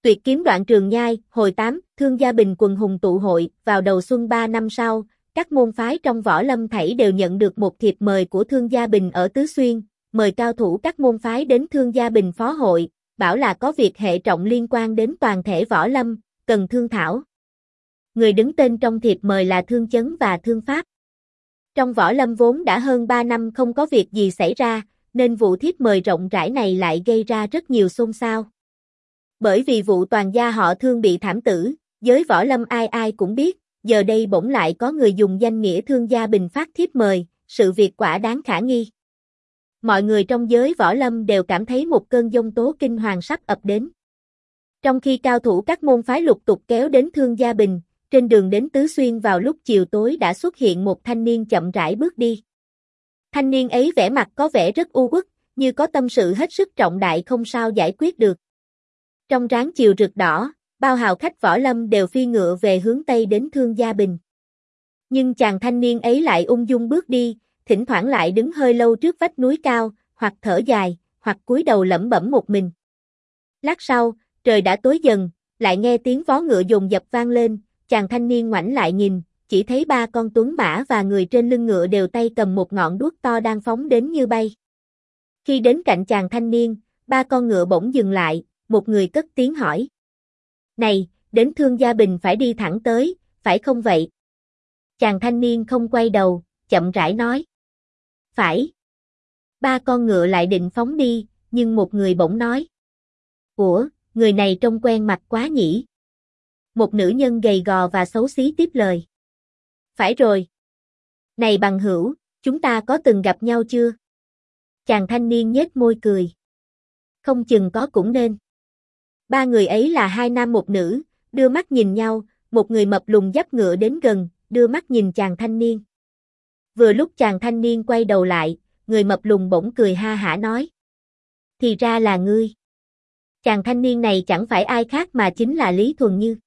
Tuyệt kiếm đoạn Trường Nhai, hồi 8, Thương Gia Bình quần hùng tụ hội, vào đầu xuân 3 năm sau, các môn phái trong võ lâm thảy đều nhận được một thiệp mời của Thương Gia Bình ở Tứ Xuyên, mời cao thủ các môn phái đến Thương Gia Bình phó hội, bảo là có việc hệ trọng liên quan đến toàn thể võ lâm, cần thương thảo. Người đứng tên trong thiệp mời là Thương Chấn và Thương Pháp. Trong võ lâm vốn đã hơn 3 năm không có việc gì xảy ra, nên vụ thiếp mời rộng rãi này lại gây ra rất nhiều xôn xao. Bởi vì vụ toàn gia họ Thương bị thảm tử, giới võ lâm ai ai cũng biết, giờ đây bỗng lại có người dùng danh nghĩa Thương Gia Bình phát thiếp mời, sự việc quả đáng khả nghi. Mọi người trong giới võ lâm đều cảm thấy một cơn giông tố kinh hoàng sắp ập đến. Trong khi cao thủ các môn phái lục tục kéo đến Thương Gia Bình, trên đường đến Tứ Xuyên vào lúc chiều tối đã xuất hiện một thanh niên chậm rãi bước đi. Thanh niên ấy vẻ mặt có vẻ rất u uất, như có tâm sự hết sức trọng đại không sao giải quyết được. Trong ráng chiều rực đỏ, bao hào khách võ lâm đều phi ngựa về hướng Tây đến Thương Gia Bình. Nhưng chàng thanh niên ấy lại ung dung bước đi, thỉnh thoảng lại đứng hơi lâu trước vách núi cao, hoặc thở dài, hoặc cúi đầu lẩm bẩm một mình. Lát sau, trời đã tối dần, lại nghe tiếng vó ngựa dồn dập vang lên, chàng thanh niên ngoảnh lại nhìn, chỉ thấy 3 con tuấn mã và người trên lưng ngựa đều tay cầm một ngọn đuốc to đang phóng đến như bay. Khi đến cạnh chàng thanh niên, 3 con ngựa bỗng dừng lại, một người cất tiếng hỏi. Này, đến Thương Gia Bình phải đi thẳng tới, phải không vậy? Chàng thanh niên không quay đầu, chậm rãi nói. Phải. 3 con ngựa lại định phóng đi, nhưng một người bỗng nói. Ủa, người này trông quen mặt quá nhỉ? Một nữ nhân gầy gò và xấu xí tiếp lời. Phải rồi. Này bằng hữu, chúng ta có từng gặp nhau chưa? Chàng thanh niên nhếch môi cười. Không chừng có cũng nên. 3 người ấy là 2 nam một nữ, đưa mắt nhìn nhau, một người mập lùn dắt ngựa đến gần, đưa mắt nhìn chàng thanh niên. Vừa lúc chàng thanh niên quay đầu lại, người mập lùn bỗng cười ha hả nói. Thì ra là ngươi. Chàng thanh niên này chẳng phải ai khác mà chính là Lý Thuần Như.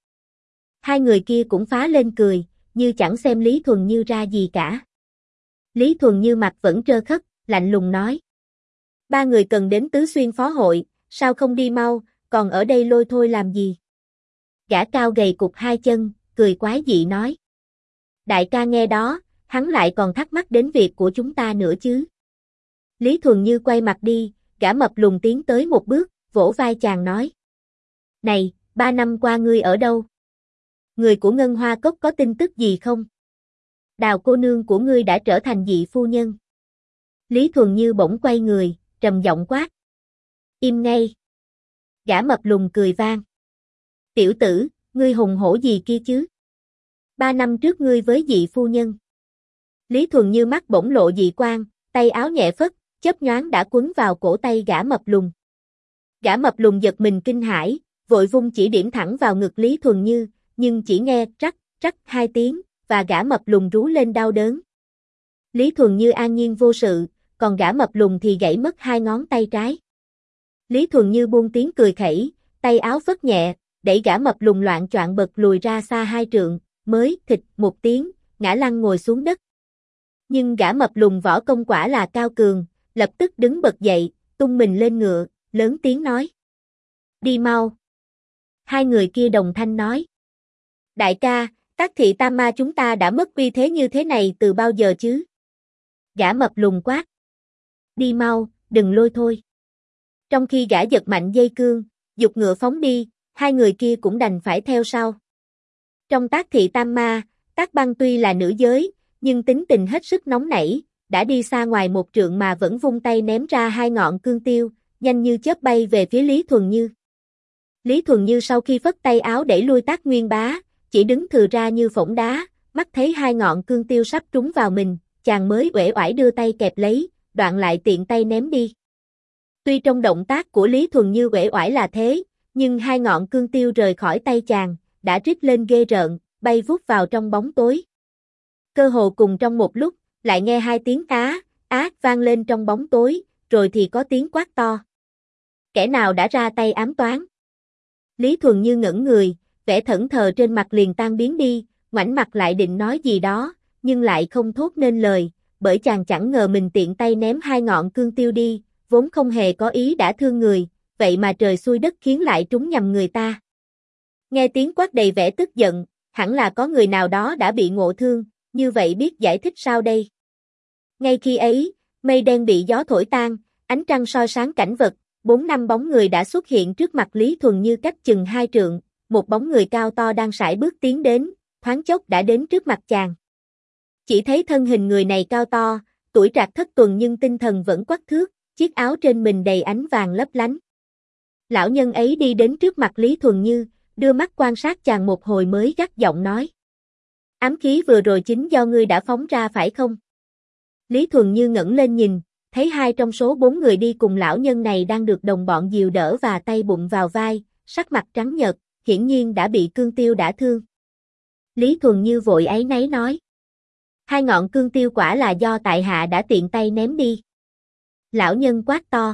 2 người kia cũng phá lên cười, như chẳng xem Lý Thuần Như ra gì cả. Lý Thuần Như mặt vẫn trơ khất, lạnh lùng nói. 3 người cần đến Tứ Xuyên phó hội, sao không đi mau, còn ở đây lôi thôi làm gì? Gã cao gầy cụt 2 chân, cười quái dị nói. Đại ca nghe đó, hắn lại còn thắc mắc đến việc của chúng ta nữa chứ. Lý Thuần Như quay mặt đi, gã mập lùn tiến tới một bước, vỗ vai chàng nói. Này, 3 năm qua ngươi ở đâu? Người của Ngân Hoa Cốc có tin tức gì không? Đào cô nương của ngươi đã trở thành dị phu nhân. Lý Thuần Như bỗng quay người, trầm giọng quát. Im ngay. Gã mập lùn cười vang. Tiểu tử, ngươi hùng hổ gì kia chứ? 3 năm trước ngươi với dị phu nhân. Lý Thuần Như mắt bỗng lộ dị quang, tay áo nhẹ phất, chớp nhoáng đã quấn vào cổ tay gã mập lùn. Gã mập lùn giật mình kinh hãi, vội vung chỉ điểm thẳng vào ngực Lý Thuần Như, nhưng chỉ nghe rắc, rắc 2 tiếng, và gã mập lùn rú lên đau đớn. Lý Thuần Như an nhiên vô sự, còn gã mập lùn thì gãy mất 2 ngón tay trái. Lý Thuần Như buông tiếng cười khẩy, tay áo phất nhẹ, đẩy gã mập lùn loạn choạng bật lùi ra xa 2 trượng, mới thịt một tiếng, ngã lăn ngồi xuống đất. Nhưng gã mập lùn võ công quả là cao cường, lập tức đứng bật dậy, tung mình lên ngựa, lớn tiếng nói. Đi mau. 2 người kia đồng thanh nói. Đại ca, Tắc Thị Tam Ma chúng ta đã mất uy thế như thế này từ bao giờ chứ? Gã mập lùn quát. Đi mau, đừng lôi thôi. Trong khi gã giật mạnh dây cương, giục ngựa phóng đi, 2 người kia cũng đành phải theo sau. Trong Tác Thị Tam Ma, Tác Băng tuy là nữ giới, nhưng tính tình hết sức nóng nảy, đã đi xa ngoài 1 trượng mà vẫn vung tay ném ra 2 ngọn cương tiêu, nhanh như chớp bay về phía Lý Thuần Như. Lý Thuần Như sau khi phất tay áo đẩy lui Tác Nguyên Bá, chỉ đứng thừa ra như phỗng đá, mắt thấy 2 ngọn cương tiêu sắp trúng vào mình, chàng mới uể oải đưa tay kẹp lấy, đoạn lại tiện tay ném đi. Tuy trong động tác của Lý Thuần Như uể oải là thế, nhưng 2 ngọn cương tiêu rời khỏi tay chàng, đã rít lên ghê rợn, bay vút vào trong bóng tối. Cơ hồ cùng trong một lúc, lại nghe 2 tiếng á, á vang lên trong bóng tối, rồi thì có tiếng quát to. Kẻ nào đã ra tay ám toán? Lý Thuần Như ngẩn người, vẻ thẫn thờ trên mặt liền tan biến đi, ngoảnh mặt lại định nói gì đó, nhưng lại không thốt nên lời, bởi chàng chẳng ngờ mình tiện tay ném 2 ngọn cương tiêu đi, vốn không hề có ý đã thương người, vậy mà trời xui đất khiến lại trúng nhầm người ta. Nghe tiếng quát đầy vẻ tức giận, hẳn là có người nào đó đã bị ngộ thương, như vậy biết giải thích sao đây? Ngay khi ấy, mây đen bị gió thổi tan, ánh trăng soi sáng cảnh vật, 4-5 bóng người đã xuất hiện trước mặt Lý Thuần Như cách chừng 2 trượng, một bóng người cao to đang sải bước tiến đến, thoáng chốc đã đến trước mặt chàng. Chỉ thấy thân hình người này cao to, tuổi trạc thất tuần nhưng tinh thần vẫn quắc thước, chiếc áo trên mình đầy ánh vàng lấp lánh. Lão nhân ấy đi đến trước mặt Lý Thuần Như, đưa mắt quan sát chàng một hồi mới gắt giọng nói. Ám khí vừa rồi chính do ngươi đã phóng ra phải không? Lý Thuần Như ngẩng lên nhìn, thấy 2 trong số 4 người đi cùng lão nhân này đang được đồng bọn dìu đỡ và tay bụng vào vai, sắc mặt trắng nhợt, hiển nhiên đã bị cương tiêu đả thương. Lý Thuần Như vội áy náy nói. 2 ngọn cương tiêu quả là do tại hạ đã tiện tay ném đi. Lão nhân quát to.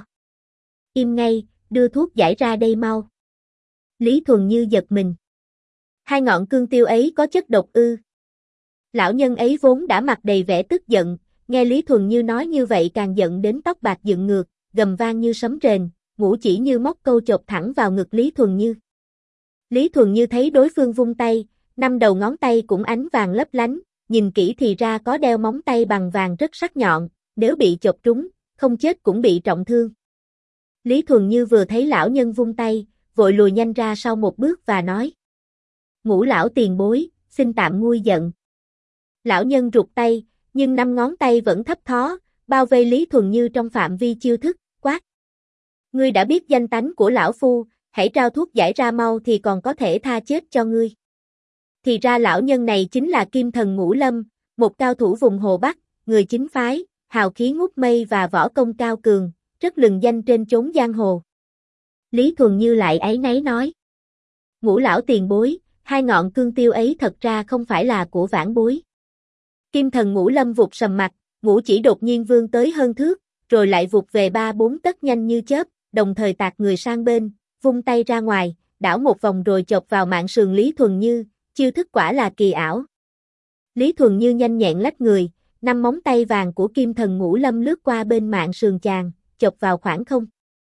Im ngay, đưa thuốc giải ra đây mau. Lý Thuần Như giật mình. 2 ngọn cương tiêu ấy có chất độc ư? Lão nhân ấy vốn đã mặt đầy vẻ tức giận, nghe Lý Thuần Như nói như vậy càng giận đến tóc bạc dựng ngược, gầm vang như sấm rền, ngũ chỉ như móc câu chộp thẳng vào ngực Lý Thuần Như. Lý Thuần Như thấy đối phương vung tay, 5 đầu ngón tay cũng ánh vàng lấp lánh, nhìn kỹ thì ra có đeo móng tay bằng vàng rất sắc nhọn, nếu bị chộp trúng, không chết cũng bị trọng thương. Lý Thuần Như vừa thấy lão nhân vung tay, vội lùi nhanh ra sau một bước và nói. Ngũ lão tiền bối, xin tạm nguôi giận. Lão nhân rụt tay, nhưng 5 ngón tay vẫn thấp thó, bao vây Lý Thuần Như trong phạm vi chiêu thức, quát. Ngươi đã biết danh tánh của lão phu, hãy trao thuốc giải ra mau thì còn có thể tha chết cho ngươi. Thì ra lão nhân này chính là Kim Thần Ngũ Lâm, một cao thủ vùng Hồ Bắc, người chính phái, hào khí ngút mây và võ công cao cường, rất lừng danh trên chốn giang hồ. Lý Thuần Như lại áy náy nói. Ngũ lão tiền bối, 2 ngọn cương tiêu ấy thật ra không phải là của vãn bối. Kim Thần Ngũ Lâm vụt sầm mặt, ngũ chỉ đột nhiên vươn tới hơn thước, rồi lại vụt về 3-4 tấc nhanh như chớp, đồng thời tạt người sang bên, vung tay ra ngoài, đảo một vòng rồi chộp vào mạn sườn Lý Thuần Như, chiêu thức quả là kỳ ảo. Lý Thuần Như nhanh nhẹn lách người, 5 móng tay vàng của Kim Thần Ngũ Lâm lướt qua bên mạn sườn chàng, chộp vào khoảng không.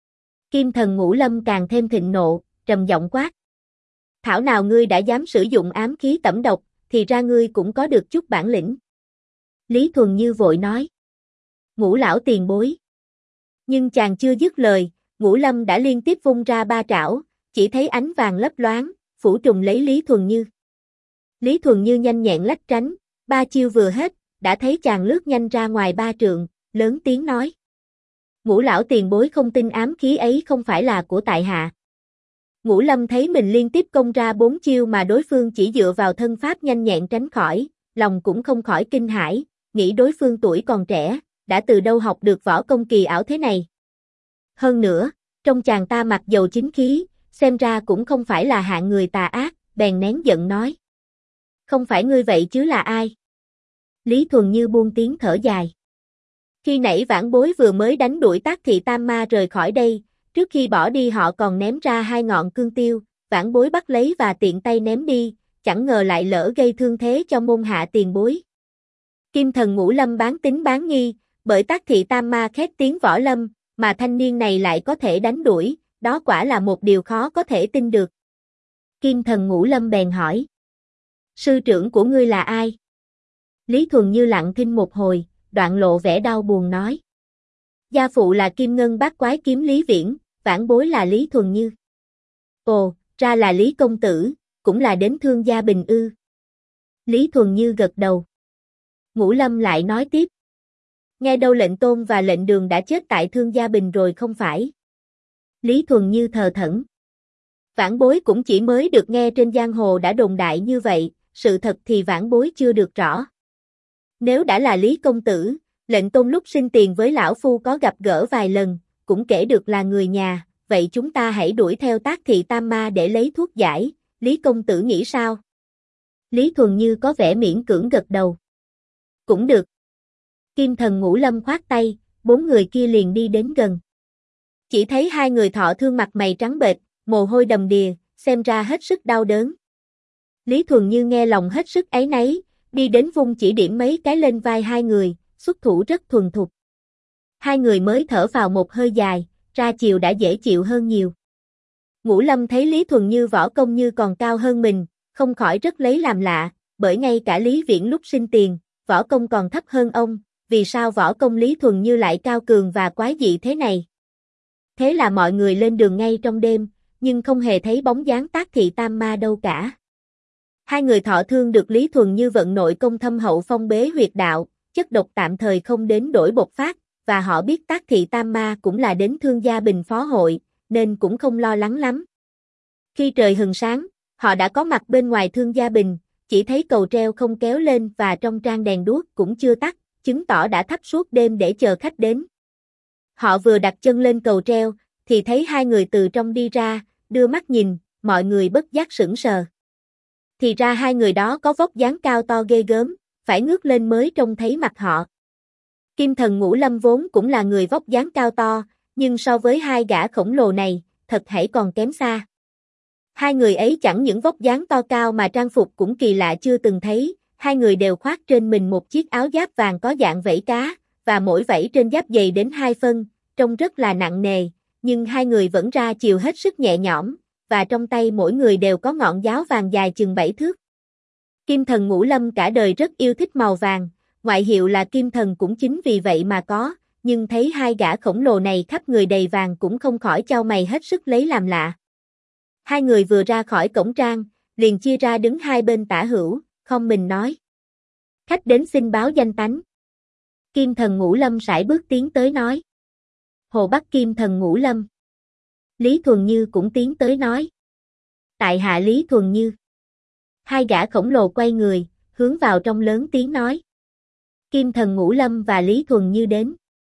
Kim Thần Ngũ Lâm càng thêm thịnh nộ, trầm giọng quát. Thảo nào ngươi đã dám sử dụng ám khí tẩm độc, thì ra ngươi cũng có được chút bản lĩnh. Lý Thuần Như vội nói. Ngũ lão tiền bối. Nhưng chàng chưa dứt lời, Ngũ Lâm đã liên tiếp vung ra 3 trảo, chỉ thấy ánh vàng lấp loáng, phủ trùm lấy Lý Thuần Như. Lý Thuần Như nhanh nhẹn lách tránh, 3 chiêu vừa hết, đã thấy chàng lướt nhanh ra ngoài 3 trượng, lớn tiếng nói. Ngũ lão tiền bối không tin ám khí ấy không phải là của tại hạ. Ngũ Lâm thấy mình liên tiếp công ra 4 chiêu mà đối phương chỉ dựa vào thân pháp nhanh nhẹn tránh khỏi, lòng cũng không khỏi kinh hãi, nghĩ đối phương tuổi còn trẻ, đã từ đâu học được võ công kỳ ảo thế này. Hơn nữa, trong chàng ta mặc dầu chính khí, xem ra cũng không phải là hạng người tà ác, bèn nén giận nói. Không phải ngươi vậy chứ là ai? Lý Thuần Như buông tiếng thở dài. Khi nãy vãn bối vừa mới đánh đuổi Tác Thị Tam Ma rời khỏi đây, trước khi bỏ đi họ còn ném ra 2 ngọn cương tiêu, vãn bối bắt lấy và tiện tay ném đi, chẳng ngờ lại lỡ gây thương thế cho môn hạ tiền bối. Kim Thần Ngũ Lâm bán tín bán nghi, bởi Tác Thị Tam Ma khét tiếng võ lâm, mà thanh niên này lại có thể đánh đuổi, đó quả là một điều khó có thể tin được. Kim Thần Ngũ Lâm bèn hỏi. Sư trưởng của ngươi là ai? Lý Thuần Như lặng thinh một hồi, đoạn lộ vẻ đau buồn nói. Gia phụ là Kim Ngân Bát Quái Kiếm Lý Viễn, vãn bối là Lý Thuần Như. Ồ, ra là Lý công tử, cũng là đến Thương Gia Bình ư. Lý Thuần Như gật đầu. Ngũ Lâm lại nói tiếp. Nghe đâu lệnh Tôn và lệnh Đường đã chết tại Thương Gia Bình rồi không phải? Lý Thuần Như thờ thẫn. Vãn bối cũng chỉ mới được nghe trên giang hồ đã đồn đại như vậy, sự thật thì vãn bối chưa được rõ. Nếu đã là Lý công tử, lệnh Tôn lúc sinh tiền với lão phu có gặp gỡ vài lần, cũng kể được là người nhà, vậy chúng ta hãy đuổi theo Tác Thị Tam Ma để lấy thuốc giải, Lý công tử nghĩ sao? Lý Thuần Như có vẻ miễn cưỡng gật đầu. Cũng được. Kim Thần Ngũ Lâm khoát tay, 4 người kia liền đi đến gần. Chỉ thấy 2 người thọ thương mặt mày trắng bệch, mồ hôi đầm đìa, xem ra hết sức đau đớn. Lý Thuần Như nghe lòng hết sức áy náy, đi đến vung chỉ điểm mấy cái lên vai 2 người, xuất thủ rất thuần thục. 2 người mới thở vào một hơi dài, ra chiều đã dễ chịu hơn nhiều. Ngũ Lâm thấy Lý Thuần Như võ công như còn cao hơn mình, không khỏi rất lấy làm lạ, bởi ngay cả Lý Viễn lúc sinh tiền, võ công còn thấp hơn ông, vì sao võ công Lý Thuần Như lại cao cường và quái dị thế này? Thế là mọi người lên đường ngay trong đêm, nhưng không hề thấy bóng dáng Tác Thị Tam Ma đâu cả. Hai người thọ thương được Lý Thuần Như vận nội công thâm hậu phong bế huyệt đạo, chất độc tạm thời không đến đổi bộc phát, và họ biết Tác Thị Tam Ma cũng là đến Thương Gia Bình phó hội, nên cũng không lo lắng lắm. Khi trời hừng sáng, họ đã có mặt bên ngoài Thương Gia Bình, chỉ thấy cầu treo không kéo lên và trong trang đèn đuốc cũng chưa tắt, chứng tỏ đã thắp suốt đêm để chờ khách đến. Họ vừa đặt chân lên cầu treo, thì thấy hai người từ trong đi ra, đưa mắt nhìn, mọi người bất giác sững sờ. Thì ra hai người đó có vóc dáng cao to ghê gớm, phải ngước lên mới trông thấy mặt họ. Kim Thần Ngũ Lâm vốn cũng là người vóc dáng cao to, nhưng so với hai gã khổng lồ này, thật hãy còn kém xa. Hai người ấy chẳng những vóc dáng to cao mà trang phục cũng kỳ lạ chưa từng thấy, hai người đều khoác trên mình một chiếc áo giáp vàng có dạng vảy cá, và mỗi vảy trên giáp dày đến 2 phân, trông rất là nặng nề, nhưng hai người vẫn ra chiều hết sức nhẹ nhõm, và trong tay mỗi người đều có ngọn giáo vàng dài chừng 7 thước. Kim Thần Ngũ Lâm cả đời rất yêu thích màu vàng, ngoại hiệu là Kim Thần cũng chính vì vậy mà có, nhưng thấy hai gã khổng lồ này khắp người đầy vàng cũng không khỏi chau mày hết sức lấy làm lạ. Hai người vừa ra khỏi cổng trang, liền chia ra đứng hai bên tả hữu, không mình nói. Khách đến xin báo danh tánh. Kim Thần Ngũ Lâm sải bước tiến tới nói. Hồ Bắc Kim Thần Ngũ Lâm. Lý Thuần Như cũng tiến tới nói. Tại hạ Lý Thuần Như. Hai gã khổng lồ quay người, hướng vào trong lớn tiếng nói. Kim Thần Ngũ Lâm và Lý Thuần Như đến.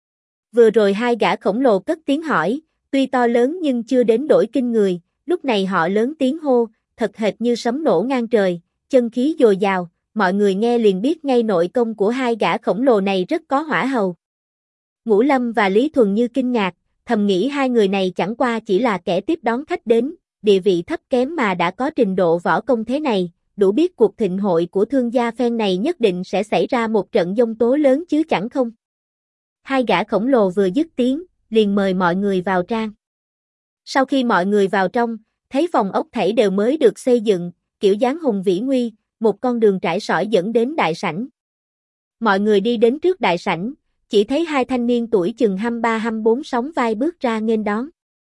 Vừa rồi hai gã khổng lồ cất tiếng hỏi, tuy to lớn nhưng chưa đến đổi kinh người, lúc này họ lớn tiếng hô, thật hệt như sấm nổ ngang trời, chân khí dồi dào, mọi người nghe liền biết ngay nội công của hai gã khổng lồ này rất có hỏa hầu. Ngũ Lâm và Lý Thuần Như kinh ngạc, thầm nghĩ hai người này chẳng qua chỉ là kẻ tiếp đón khách đến, địa vị thấp kém mà đã có trình độ võ công thế này, đủ biết cuộc thịnh hội của Thương gia phen này nhất định sẽ xảy ra một trận giông tố lớn chứ chẳng không. Hai gã khổng lồ vừa dứt tiếng, liền mời mọi người vào trang. Sau khi mọi người vào trong, thấy phòng ốc thảy đều mới được xây dựng, kiểu dáng hùng vĩ nguy, một con đường trải sỏi dẫn đến đại sảnh. Mọi người đi đến trước đại sảnh, chỉ thấy hai thanh niên tuổi chừng 23-24 sóng vai bước ra nghênh đón.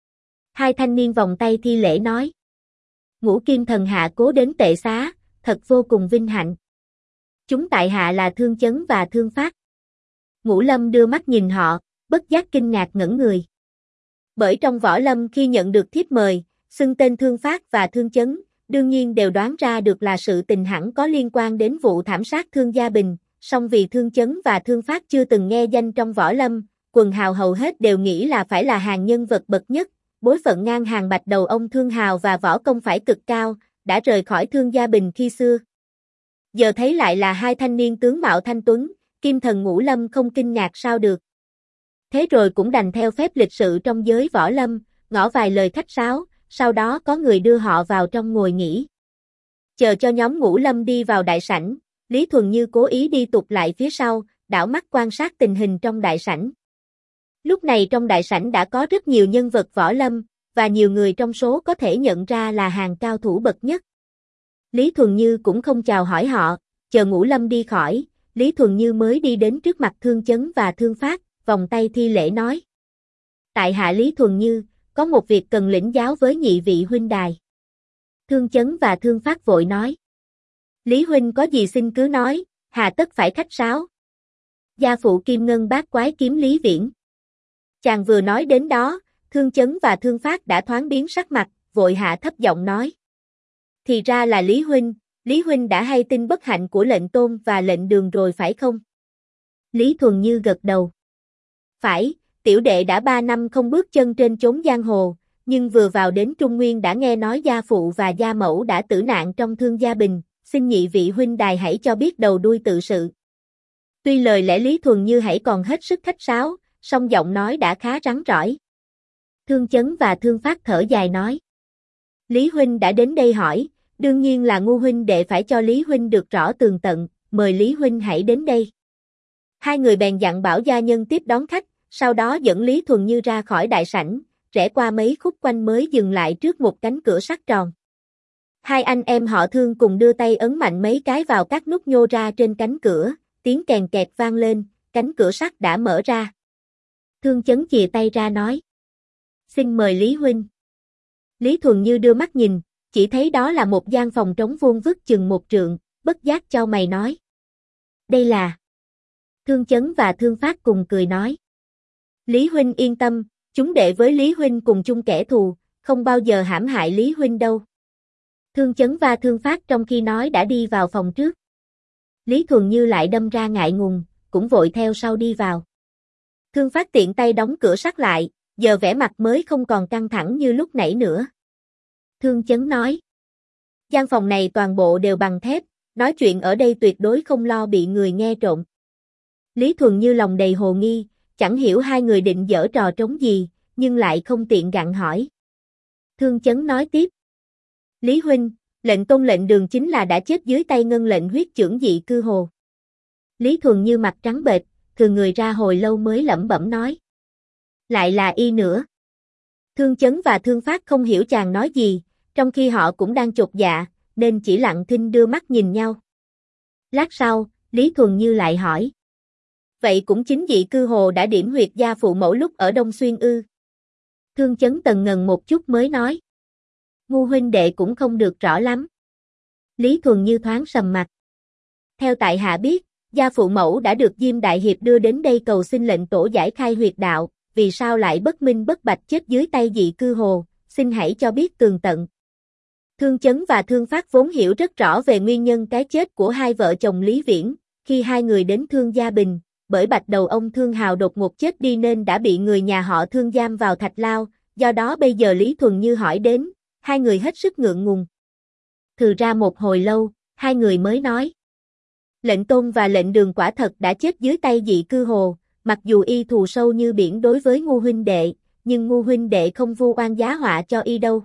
Hai thanh niên vòng tay thi lễ nói. Ngũ Kim Thần hạ cố đến tệ xá, thật vô cùng vinh hạnh. Chúng tại hạ là Thương Chấn và Thương Phát. Ngũ Lâm đưa mắt nhìn họ, bất giác kinh ngạc ngẩn người. Bởi trong võ lâm khi nhận được thiếp mời, xưng tên Thương Phát và Thương Chấn, đương nhiên đều đoán ra được là sự tình hẳn có liên quan đến vụ thảm sát Thương Gia Bình, song vì Thương Chấn và Thương Phát chưa từng nghe danh trong võ lâm, quần hào hầu hết đều nghĩ là phải là hàng nhân vật bậc nhất, bối phận ngang hàng bạch đầu ông Thương Hào và võ công phải cực cao, đã rời khỏi Thương Gia Bình khi xưa. Giờ thấy lại là hai thanh niên tướng mạo thanh tuấn, Kim Thần Ngũ Lâm không kinh ngạc sao được. Thế rồi cũng đành theo phép lịch sự trong giới võ lâm, ngỏ vài lời khách sáo, sau đó có người đưa họ vào trong ngồi nghỉ. Chờ cho nhóm Ngũ Lâm đi vào đại sảnh, Lý Thuần Như cố ý đi tụt lại phía sau, đảo mắt quan sát tình hình trong đại sảnh. Lúc này trong đại sảnh đã có rất nhiều nhân vật võ lâm, và nhiều người trong số có thể nhận ra là hàng cao thủ bậc nhất. Lý Thuần Như cũng không chào hỏi họ, chờ Ngũ Lâm đi khỏi, Lý Thuần Như mới đi đến trước mặt Thương Chấn và Thương Phát, vòng tay thi lễ nói. Tại hạ Lý Thuần Như, có một việc cần lĩnh giáo với nhị vị huynh đài. Thương Chấn và Thương Phát vội nói. Lý huynh có gì xin cứ nói, hà tất phải khách sáo. Gia phụ Kim Ngân bát quái kiếm Lý Viễn. Chàng vừa nói đến đó, Thương Chấn và Thương Phát đã thoáng biến sắc mặt, vội hạ thấp giọng nói. Thì ra là Lý huynh đã hay tin bất hạnh của lệnh tôn và lệnh đường rồi phải không? Lý Thuần Như gật đầu. Phải, tiểu đệ đã 3 năm không bước chân trên chốn giang hồ, nhưng vừa vào đến Trung Nguyên đã nghe nói gia phụ và gia mẫu đã tử nạn trong Thương Gia Bình, xin nhị vị huynh đài hãy cho biết đầu đuôi tự sự. Tuy lời lẽ Lý Thuần Như hãy còn hết sức khách sáo, song giọng nói đã khá rắn rỏi. Thương Chấn và Thương Phát thở dài nói. Lý huynh đã đến đây hỏi, đương nhiên là ngu huynh đệ phải cho Lý huynh được rõ tường tận, mời Lý huynh hãy đến đây. Hai người bèn dặn bảo gia nhân tiếp đón khách, sau đó dẫn Lý Thuần Như ra khỏi đại sảnh, rẽ qua mấy khúc quanh mới dừng lại trước một cánh cửa sắt tròn. Hai anh em họ Thương cùng đưa tay ấn mạnh mấy cái vào các nút nhô ra trên cánh cửa, tiếng kèn kẹt vang lên, cánh cửa sắt đã mở ra. Thương Chấn chìa tay ra nói: "Xin mời Lý huynh." Lý Thuần Như đưa mắt nhìn, chỉ thấy đó là một gian phòng trống vuông vức chừng 1 trượng, bất giác chau mày nói: "Đây là..." Thương Chấn và Thương Phát cùng cười nói: "Lý huynh yên tâm, chúng đệ với Lý huynh cùng chung kẻ thù, không bao giờ hãm hại Lý huynh đâu." Thương Chấn và Thương Phát trong khi nói đã đi vào phòng trước. Lý Thuần Như lại đâm ra ngại ngùng, cũng vội theo sau đi vào. Thương Phát tiện tay đóng cửa sắt lại, giờ vẻ mặt mới không còn căng thẳng như lúc nãy nữa. Thương Chấn nói: "Gian phòng này toàn bộ đều bằng thép, nói chuyện ở đây tuyệt đối không lo bị người nghe trộm." Lý Thuần Như lòng đầy hồ nghi, chẳng hiểu hai người định giở trò trống gì, nhưng lại không tiện gặng hỏi. Thương Chấn nói tiếp: "Lý huynh, lệnh Tôn lệnh Đường chính là đã chết dưới tay ngân lệnh huyết chưởng dị cư hồ." Lý Thuần Như mặt trắng bệch, thừa người ra hồi lâu mới lẩm bẩm nói: "Lại là y nữa." Thương Chấn và Thương Phát không hiểu chàng nói gì, trong khi họ cũng đang chột dạ, nên chỉ lặng thinh đưa mắt nhìn nhau. Lát sau, Lý Thuần Như lại hỏi: "Vậy cũng chính dị cư hồ đã điểm huyệt gia phụ mẫu lúc ở Đông Xuyên ư?" Thương Chấn tần ngần một chút mới nói: "Ngu huynh đệ cũng không được rõ lắm." Lý Thuần Như thoáng sầm mặt. "Theo tại hạ biết, gia phụ mẫu đã được Diêm Đại Hiệp đưa đến đây cầu xin lệnh tổ giải khai huyệt đạo, vì sao lại bất minh bất bạch chết dưới tay dị cư hồ, xin hãy cho biết tường tận." Thương Chấn và Thương Phát vốn hiểu rất rõ về nguyên nhân cái chết của hai vợ chồng Lý Viễn, khi hai người đến Thương Gia Bình, bởi bạch đầu ông Thương Hào đột ngột chết đi nên đã bị người nhà họ Thương giam vào thạch lao, do đó bây giờ Lý Thuần Như hỏi đến, hai người hết sức ngượng ngùng. Thừ ra một hồi lâu, hai người mới nói: "Lệnh Tôn và lệnh Đường quả thật đã chết dưới tay dị cư hồ, mặc dù y thù sâu như biển đối với Ngu huynh đệ, nhưng Ngu huynh đệ không vu oan giá họa cho y đâu."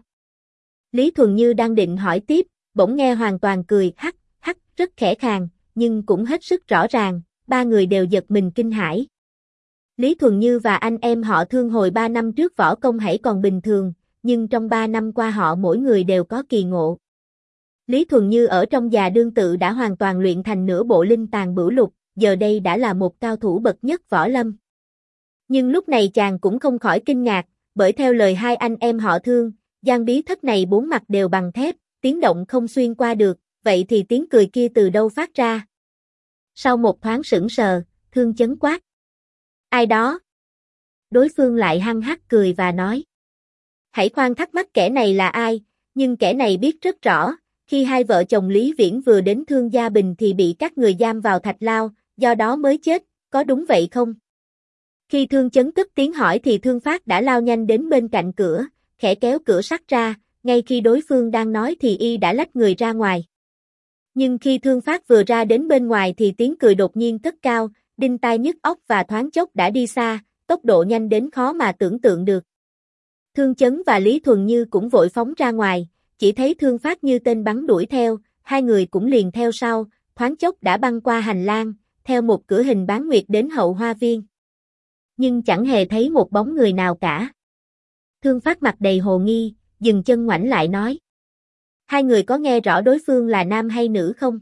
Lý Thuần Như đang định hỏi tiếp, bỗng nghe hoàn toàn cười hắc hắc rất khẽ khàng, nhưng cũng hết sức rõ ràng, ba người đều giật mình kinh hãi. Lý Thuần Như và anh em họ Thương hồi 3 năm trước võ công hãy còn bình thường, nhưng trong 3 năm qua họ mỗi người đều có kỳ ngộ. Lý Thuần Như ở trong già đương tự đã hoàn toàn luyện thành nửa bộ linh tàng bửu lục, giờ đây đã là một cao thủ bậc nhất võ lâm. Nhưng lúc này chàng cũng không khỏi kinh ngạc, bởi theo lời hai anh em họ Thương, gian bí thất này 4 mặt đều bằng thép, tiếng động không xuyên qua được, vậy thì tiếng cười kia từ đâu phát ra? Sau một thoáng sững sờ, Thương Chấn quát: "Ai đó?" Đối phương lại hăng hắc cười và nói: "Hãy khoan thắc mắc kẻ này là ai, nhưng kẻ này biết rất rõ, khi hai vợ chồng Lý Viễn vừa đến Thương Gia Bình thì bị các người giam vào thạch lao, do đó mới chết, có đúng vậy không?" Khi Thương Chấn cất tiếng hỏi thì Thương Phát đã lao nhanh đến bên cạnh cửa, khẽ kéo cửa sắt ra, ngay khi đối phương đang nói thì y đã lách người ra ngoài. Nhưng khi Thương Phát vừa ra đến bên ngoài thì tiếng cười đột nhiên cất cao, đinh tai nhức óc và thoáng chốc đã đi xa, tốc độ nhanh đến khó mà tưởng tượng được. Thương Chấn và Lý Thuần Như cũng vội phóng ra ngoài, chỉ thấy Thương Phát như tên bắn đuổi theo, hai người cũng liền theo sau, thoáng chốc đã băng qua hành lang, theo một cửa hình bán nguyệt đến hậu hoa viên. Nhưng chẳng hề thấy một bóng người nào cả. Thương Phát mặt đầy hồ nghi, dừng chân ngoảnh lại nói: "Hai người có nghe rõ đối phương là nam hay nữ không?"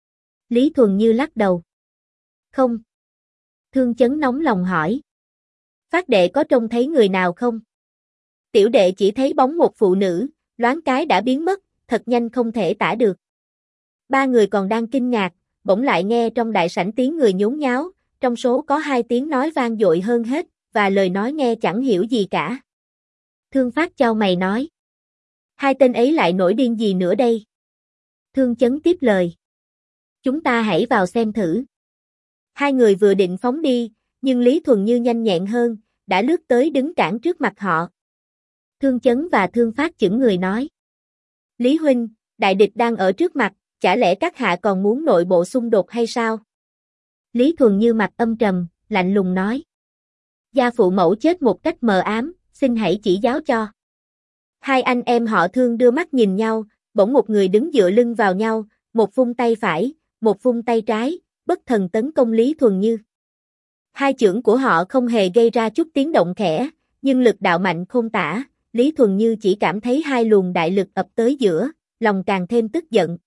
Lý Thuần Như lắc đầu: "Không." Thương Chấn nóng lòng hỏi: "Phát đệ có trông thấy người nào không?" "Tiểu đệ chỉ thấy bóng một phụ nữ, loáng cái đã biến mất, thật nhanh không thể tả được." Ba người còn đang kinh ngạc, bỗng lại nghe trong đại sảnh tiếng người nhốn nháo, trong số có 2 tiếng nói vang dội hơn hết, và lời nói nghe chẳng hiểu gì cả. Thương Phát chau mày nói: "Hai tên ấy lại nổi điên gì nữa đây?" Thương Chấn tiếp lời: "Chúng ta hãy vào xem thử." Hai người vừa định phóng đi, nhưng Lý Thuần Như nhanh nhẹn hơn, đã lướt tới đứng cản trước mặt họ. Thương Chấn và Thương Phát chững người nói: "Lý huynh, đại địch đang ở trước mặt, chả lẽ các hạ còn muốn nội bộ xung đột hay sao?" Lý Thuần Như mặt âm trầm, lạnh lùng nói: "Gia phụ mẫu chết một cách mờ ám, xin hãy chỉ giáo cho." Hai anh em họ Thương đưa mắt nhìn nhau, bỗng một người đứng dựa lưng vào nhau, một vung tay phải, một vung tay trái, bất thần tấn công Lý Thuần Như. Hai chưởng của họ không hề gây ra chút tiếng động khẽ, Nhưng lực đạo mạnh khôn tả, Lý Thuần Như chỉ cảm thấy hai luồng đại lực ập tới giữa, lòng càng thêm tức giận.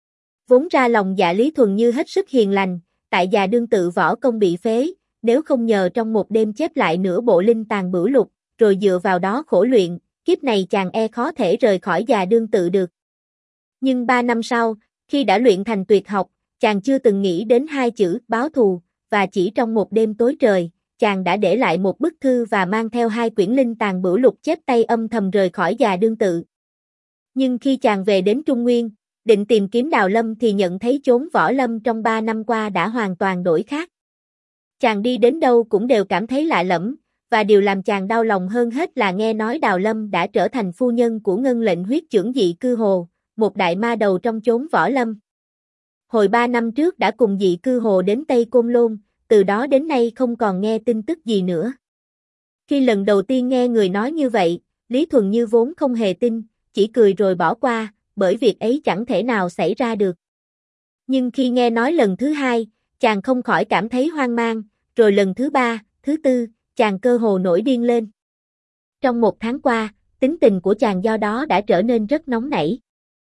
Vốn ra lòng dạ Lý Thuần Như hết sức hiền lành, tại già đương tự võ công bị phế, nếu không nhờ trong một đêm chép lại nửa bộ linh tàng bửu lục, rồi dựa vào đó khổ luyện, kiếp này chàng e khó thể rời khỏi già đương tự được. Nhưng 3 năm sau, khi đã luyện thành tuyệt học, chàng chưa từng nghĩ đến hai chữ báo thù, và chỉ trong một đêm tối trời, chàng đã để lại một bức thư và mang theo 2 quyển linh tàng bửu lục chép tay âm thầm rời khỏi già đương tự. Nhưng khi chàng về đến Trung Nguyên, định tìm kiếm Đào Lâm thì nhận thấy chốn võ lâm trong 3 năm qua đã hoàn toàn đổi khác. Chàng đi đến đâu cũng đều cảm thấy lạ lẫm, và điều làm chàng đau lòng hơn hết là nghe nói Đào Lâm đã trở thành phu nhân của Ngân Lệnh huyết chưởng Dị Cư Hồ, một đại ma đầu trong chốn võ lâm. Hồi 3 năm trước đã cùng Dị Cư Hồ đến Tây Côn Lôn, từ đó đến nay không còn nghe tin tức gì nữa. Khi lần đầu tiên nghe người nói như vậy, Lý Thuần Như vốn không hề tin, chỉ cười rồi bỏ qua, bởi việc ấy chẳng thể nào xảy ra được. Nhưng khi nghe nói lần thứ 2, chàng không khỏi cảm thấy hoang mang, rồi lần thứ 3, thứ 4, chàng cơ hồ nổi điên lên. Trong 1 tháng qua, tính tình của chàng do đó đã trở nên rất nóng nảy.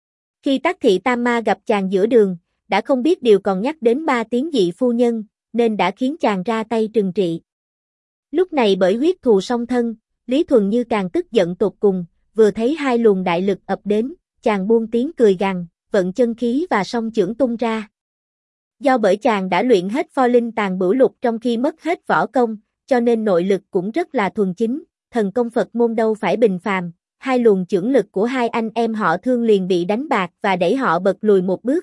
Khi Tắc Thị Tam Ma gặp chàng giữa đường, đã không biết điều còn nhắc đến 3 tiếng Dị phu nhân, nên đã khiến chàng ra tay trừng trị. Lúc này bởi huyết thù song thân, Lý Thuần Như càng tức giận tột cùng, vừa thấy hai luồng đại lực ập đến, chàng buông tiếng cười gằn, vận chân khí và song chưởng tung ra. Do bởi chàng đã luyện hết pho linh tàng bửu lục trong khi mất hết võ công, cho nên nội lực cũng rất là thuần chính, thần công Phật môn đâu phải bình phàm, hai luồng chưởng lực của hai anh em họ Thương liền bị đánh bạc và đẩy họ bật lùi một bước.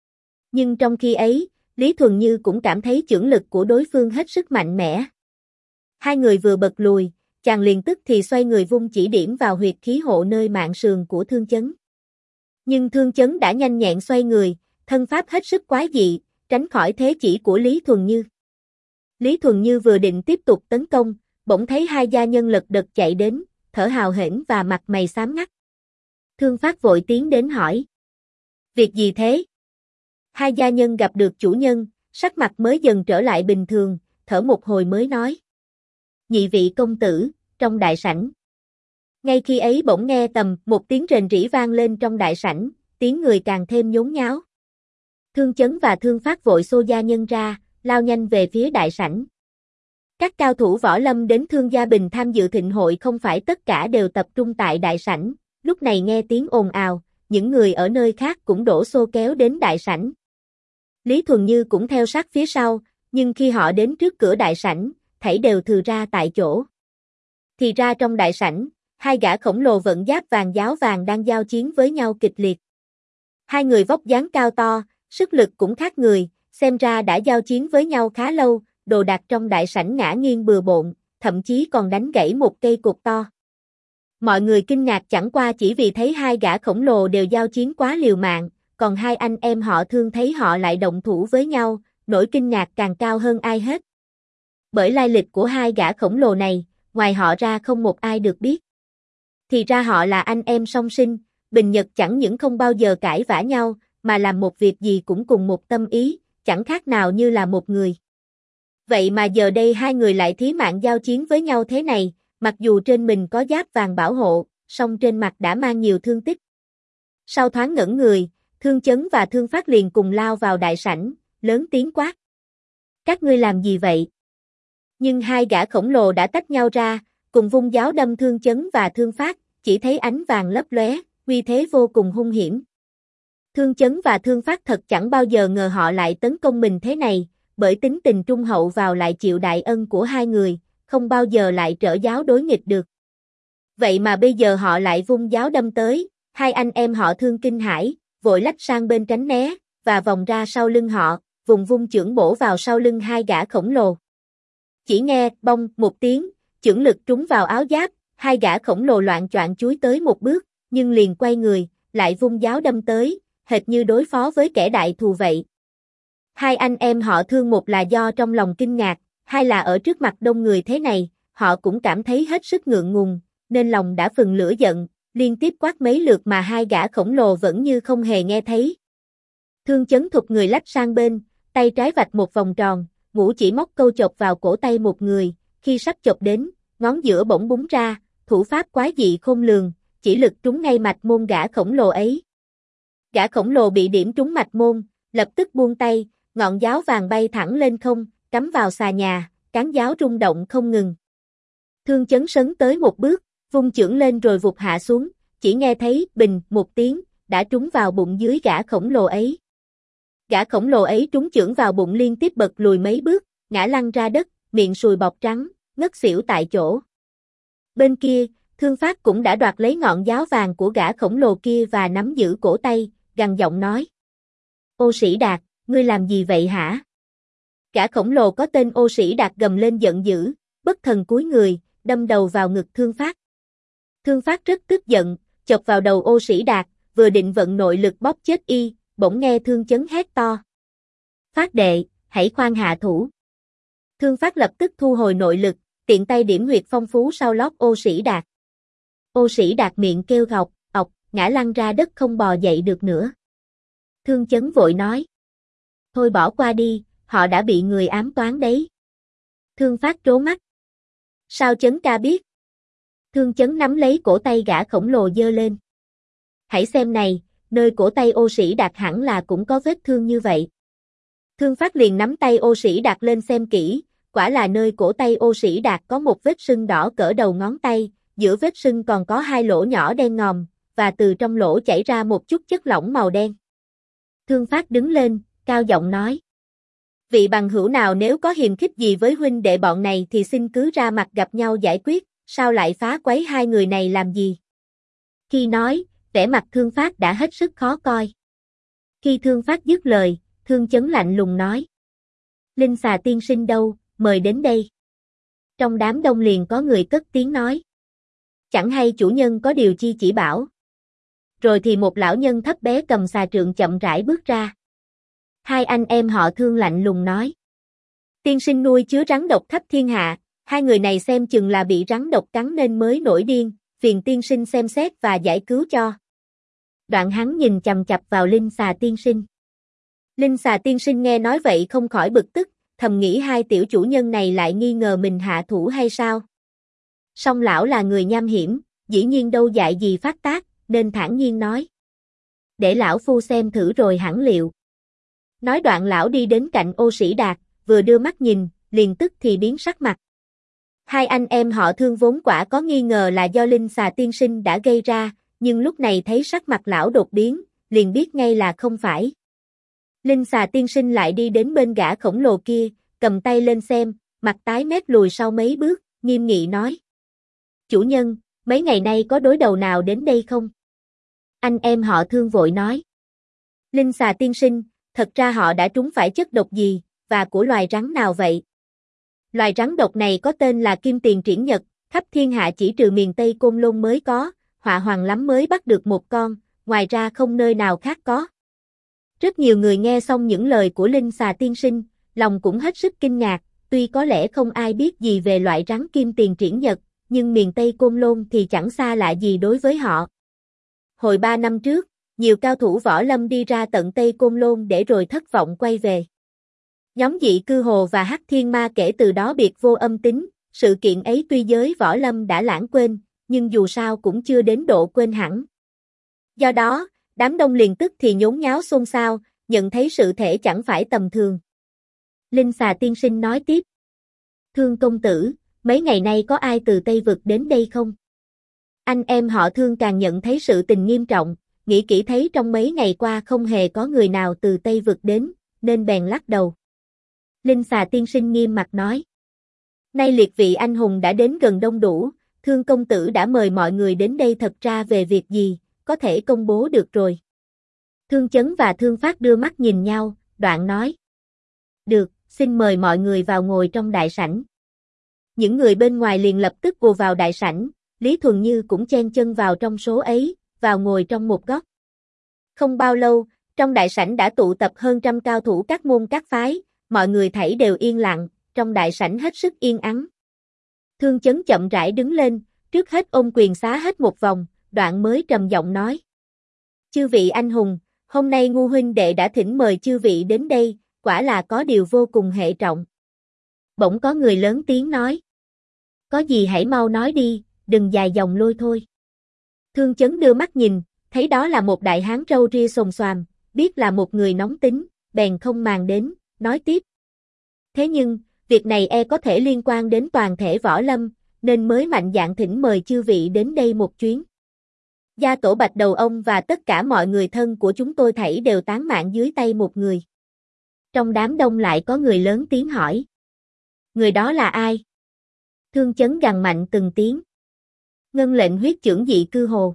Nhưng trong khi ấy, Lý Thuần Như cũng cảm thấy chưởng lực của đối phương hết sức mạnh mẽ. Hai người vừa bật lùi, chàng liền tức thì xoay người vung chỉ điểm vào huyệt khí hộ nơi mạn sườn của Thương Chấn. Nhưng Thương Chấn đã nhanh nhẹn xoay người, thân pháp hết sức quái dị, tránh khỏi thế chỉ của Lý Thuần Như. Lý Thuần Như vừa định tiếp tục tấn công, bỗng thấy hai gia nhân lật đật chạy đến, thở hào hển và mặt mày xám ngắt. Thương Phát vội tiến đến hỏi. Việc gì thế? Hai gia nhân gặp được chủ nhân, sắc mặt mới dần trở lại bình thường, thở một hồi mới nói. Nhị vị công tử, trong đại sảnh. Ngay khi ấy bỗng nghe tầm một tiếng rền rĩ vang lên trong đại sảnh, tiếng người càng thêm nhốn nháo. Thương Chấn và Thương Phát vội xô gia nhân ra, lao nhanh về phía đại sảnh. Các cao thủ võ lâm đến Thương Gia Bình tham dự thịnh hội không phải tất cả đều tập trung tại đại sảnh, lúc này nghe tiếng ồn ào, những người ở nơi khác cũng đổ xô kéo đến đại sảnh. Lý Thuần Như cũng theo sát phía sau, nhưng khi họ đến trước cửa đại sảnh, thảy đều thừ ra tại chỗ. Thì ra trong đại sảnh, hai gã khổng lồ vận giáp vàng giáo vàng đang giao chiến với nhau kịch liệt. Hai người vóc dáng cao to, sức lực cũng khác người, xem ra đã giao chiến với nhau khá lâu, đồ đạc trong đại sảnh ngã nghiêng bừa bộn, thậm chí còn đánh gãy một cây cột to. Mọi người kinh ngạc chẳng qua chỉ vì thấy hai gã khổng lồ đều giao chiến quá liều mạng, còn hai anh em họ Thương thấy họ lại động thủ với nhau, nỗi kinh ngạc càng cao hơn ai hết. Bởi lai lịch của hai gã khổng lồ này, ngoài họ ra không một ai được biết. Thì ra họ là anh em song sinh, bình nhật chẳng những không bao giờ cãi vã nhau, mà làm một việc gì cũng cùng một tâm ý, chẳng khác nào như là một người. Vậy mà giờ đây hai người lại thí mạng giao chiến với nhau thế này, mặc dù trên mình có giáp vàng bảo hộ, song trên mặt đã mang nhiều thương tích. Sau thoáng ngẩn người, Thương Chấn và Thương Phát liền cùng lao vào đại sảnh, lớn tiếng quát. Các ngươi làm gì vậy? Nhưng hai gã khổng lồ đã tách nhau ra, cùng vung giáo đâm Thương Chấn và Thương Phát, chỉ thấy ánh vàng lấp lóe, uy thế vô cùng hung hiểm. Thương Chấn và Thương Phát thật chẳng bao giờ ngờ họ lại tấn công mình thế này, bởi tính tình trung hậu vào lại chịu đại ân của hai người, không bao giờ lại trở giáo đối nghịch được. Vậy mà bây giờ họ lại vung giáo đâm tới, hai anh em họ Thương kinh hãi, vội lách sang bên tránh né, và vòng ra sau lưng họ, vùng vung chưởng bổ vào sau lưng hai gã khổng lồ. Chỉ nghe bong một tiếng, chưởng lực trúng vào áo giáp, hai gã khổng lồ loạng choạng chúi tới một bước, nhưng liền quay người, lại vung giáo đâm tới, hệt như đối phó với kẻ đại thù vậy. Hai anh em họ Thương một là do trong lòng kinh ngạc, hai là ở trước mặt đông người thế này, họ cũng cảm thấy hết sức ngượng ngùng, nên lòng đã phừng lửa giận, liên tiếp quát mấy lượt mà hai gã khổng lồ vẫn như không hề nghe thấy. Thương Chấn thụt người lách sang bên, tay trái vạch một vòng tròn, ngũ chỉ móc câu chộp vào cổ tay một người, khi sắp chộp đến, ngón giữa bỗng búng ra, thủ pháp quái dị khôn lường, chỉ lực trúng ngay mạch môn gã khổng lồ ấy. Gã khổng lồ bị điểm trúng mạch môn, lập tức buông tay, ngọn giáo vàng bay thẳng lên không, cắm vào xà nhà, cán giáo rung động không ngừng. Thương Chấn sấn tới một bước, vung chưởng lên rồi vụt hạ xuống, chỉ nghe thấy bình một tiếng, đã trúng vào bụng dưới gã khổng lồ ấy. Gã khổng lồ ấy trúng chưởng vào bụng liên tiếp bật lùi mấy bước, ngã lăn ra đất, miệng sùi bọt trắng, ngất xỉu tại chỗ. Bên kia, Thương Phát cũng đã đoạt lấy ngọn giáo vàng của gã khổng lồ kia và nắm giữ cổ tay, gằn giọng nói: Ô Sĩ Đạt, ngươi làm gì vậy hả? Gã khổng lồ có tên Ô Sĩ Đạt gầm lên giận dữ, bất thần cúi người, đâm đầu vào ngực Thương Phát. Thương Phát rất tức giận, chộp vào đầu Ô Sĩ Đạt, vừa định vận nội lực bóp chết y, bỗng nghe Thương Chấn hét to: Phát đệ, hãy khoan hạ thủ. Thương Phát lập tức thu hồi nội lực, tiện tay điểm huyệt phong phú sau lót Ô Sĩ Đạt. Ô Sĩ Đạt miệng kêu gọc, ọc, ngã lăn ra đất không bò dậy được nữa. Thương Chấn vội nói: Thôi bỏ qua đi, họ đã bị người ám toán đấy. Thương Phát trố mắt: Sao Chấn ca biết? Thương Chấn nắm lấy cổ tay gã khổng lồ giơ lên. Hãy xem này, nơi cổ tay Ô Sĩ Đạt hẳn là cũng có vết thương như vậy. Thương Phát liền nắm tay Ô Sĩ Đạt lên xem kỹ, quả là nơi cổ tay Ô Sĩ Đạt có một vết sưng đỏ cỡ đầu ngón tay, giữa vết sưng còn có hai lỗ nhỏ đen ngòm, và từ trong lỗ chảy ra một chút chất lỏng màu đen. Thương Phát đứng lên, cao giọng nói: Vị bằng hữu nào nếu có hiềm khích gì với huynh đệ bọn này thì xin cứ ra mặt gặp nhau giải quyết, sao lại phá quấy hai người này làm gì? Khi nói, vẻ mặt Thương Phát đã hết sức khó coi. Khi Thương Phát dứt lời, Thương Chấn lạnh lùng nói: Linh Xà tiên sinh đâu, mời đến đây. Trong đám đông liền có người cất tiếng nói: Chẳng hay chủ nhân có điều chi chỉ bảo. Rồi thì một lão nhân thấp bé cầm xà trượng chậm rãi bước ra. Hai anh em họ Thương lạnh lùng nói: Tiên sinh nuôi chứa rắn độc khắp thiên hạ, hai người này xem chừng là bị rắn độc cắn nên mới nổi điên, phiền tiên sinh xem xét và giải cứu cho. Đoạn hắn nhìn chằm chằm vào Linh Xà tiên sinh. Linh Xà tiên sinh nghe nói vậy không khỏi bực tức, thầm nghĩ hai tiểu chủ nhân này lại nghi ngờ mình hạ thủ hay sao. Song lão là người nham hiểm, dĩ nhiên đâu dại gì phát tác, nên thản nhiên nói: Để lão phu xem thử rồi hẳn liệu. Nói đoạn lão đi đến cạnh Ô Sĩ Đạt, vừa đưa mắt nhìn, liền tức thì biến sắc mặt. Hai anh em họ Thương vốn quả có nghi ngờ là do Linh Xà tiên sinh đã gây ra, nhưng lúc này thấy sắc mặt lão đột biến, liền biết ngay là không phải. Linh Xà tiên sinh lại đi đến bên gã khổng lồ kia, cầm tay lên xem, mặt tái mét lùi sau mấy bước, nghiêm nghị nói: Chủ nhân, mấy ngày nay có đối đầu nào đến đây không? Anh em họ Thương vội nói: Linh Xà tiên sinh, thật ra họ đã trúng phải chất độc gì, và của loài rắn nào vậy? Loài rắn độc này có tên là Kim Tiền Triển Nhật, khắp thiên hạ chỉ trừ miền Tây Côn Lôn mới có, họa hoàng lắm mới bắt được một con, ngoài ra không nơi nào khác có. Rất nhiều người nghe xong những lời của Linh Xà tiên sinh, lòng cũng hết sức kinh ngạc, tuy có lẽ không ai biết gì về loại rắn Kim Tiền Triển Nhật, nhưng miền Tây Côn Lôn thì chẳng xa lạ gì đối với họ. Hồi 3 năm trước, nhiều cao thủ võ lâm đi ra tận Tây Côn Lôn để rồi thất vọng quay về. Nhóm Dị Cư Hồ và Hắc Thiên Ma kể từ đó biệt vô âm tín, sự kiện ấy tuy giới võ lâm đã lãng quên, nhưng dù sao cũng chưa đến độ quên hẳn. Do đó, đám đông liền tức thì nhốn nháo xôn xao, nhận thấy sự thể chẳng phải tầm thường. Linh Xà tiên sinh nói tiếp: Thương công tử, mấy ngày nay có ai từ Tây Vực đến đây không? Anh em họ Thương càng nhận thấy sự tình nghiêm trọng, nghĩ kỹ thấy trong mấy ngày qua không hề có người nào từ Tây Vực đến, nên bèn lắc đầu. Linh Xà tiên sinh nghiêm mặt nói: Nay liệt vị anh hùng đã đến gần đông đủ, Thương công tử đã mời mọi người đến đây thật ra về việc gì, có thể công bố được rồi. Thương Chấn và Thương Phát đưa mắt nhìn nhau, đoạn nói: Được, xin mời mọi người vào ngồi trong đại sảnh. Những người bên ngoài liền lập tức ùa vào đại sảnh, Lý Thuần Như cũng chen chân vào trong số ấy, vào ngồi trong một góc. Không bao lâu, trong đại sảnh đã tụ tập hơn trăm cao thủ các môn các phái, mọi người thảy đều yên lặng, trong đại sảnh hết sức yên ắng. Thương Chấn chậm rãi đứng lên, trước hết ôm quyền xá hết một vòng, đoạn mới trầm giọng nói: Chư vị anh hùng, hôm nay Ngu huynh đệ đã thỉnh mời chư vị đến đây, quả là có điều vô cùng hệ trọng. Bỗng có người lớn tiếng nói: Có gì hãy mau nói đi, đừng dài dòng lôi thôi. Thương Chấn đưa mắt nhìn, thấy đó là một đại hán râu ria xồm xoàm, biết là một người nóng tính, bèn không màng đến, nói tiếp. Thế nhưng, việc này có thể liên quan đến toàn thể võ lâm, nên mới mạnh dạn thỉnh mời chư vị đến đây một chuyến. Gia tổ Bạch Đầu ông và tất cả mọi người thân của chúng tôi thảy đều tán mạng dưới tay một người. Trong đám đông lại có người lớn tiếng hỏi. Người đó là ai? Thương Chấn gằn mạnh từng tiếng. Ngân lệnh huyết chưởng Dị Cư Hồ.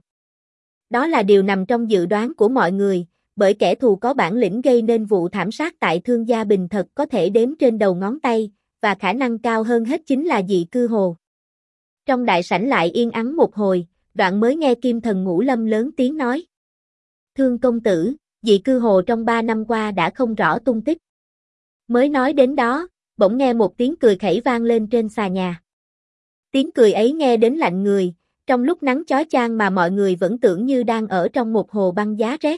Đó là điều nằm trong dự đoán của mọi người, bởi kẻ thù có bản lĩnh gây nên vụ thảm sát tại Thương Gia Bình thật có thể đếm trên đầu ngón tay, và khả năng cao hơn hết chính là Dị Cư Hồ. Trong đại sảnh lại yên ắng một hồi, đoạn mới nghe Kim Thần Ngũ Lâm lớn tiếng nói. Thương công tử, Dị Cư Hồ trong 3 năm qua đã không rõ tung tích. Mới nói đến đó, bỗng nghe một tiếng cười khẩy vang lên trên xà nhà. Tiếng cười ấy nghe đến lạnh người, trong lúc nắng chói chang mà mọi người vẫn tưởng như đang ở trong một hồ băng giá rét.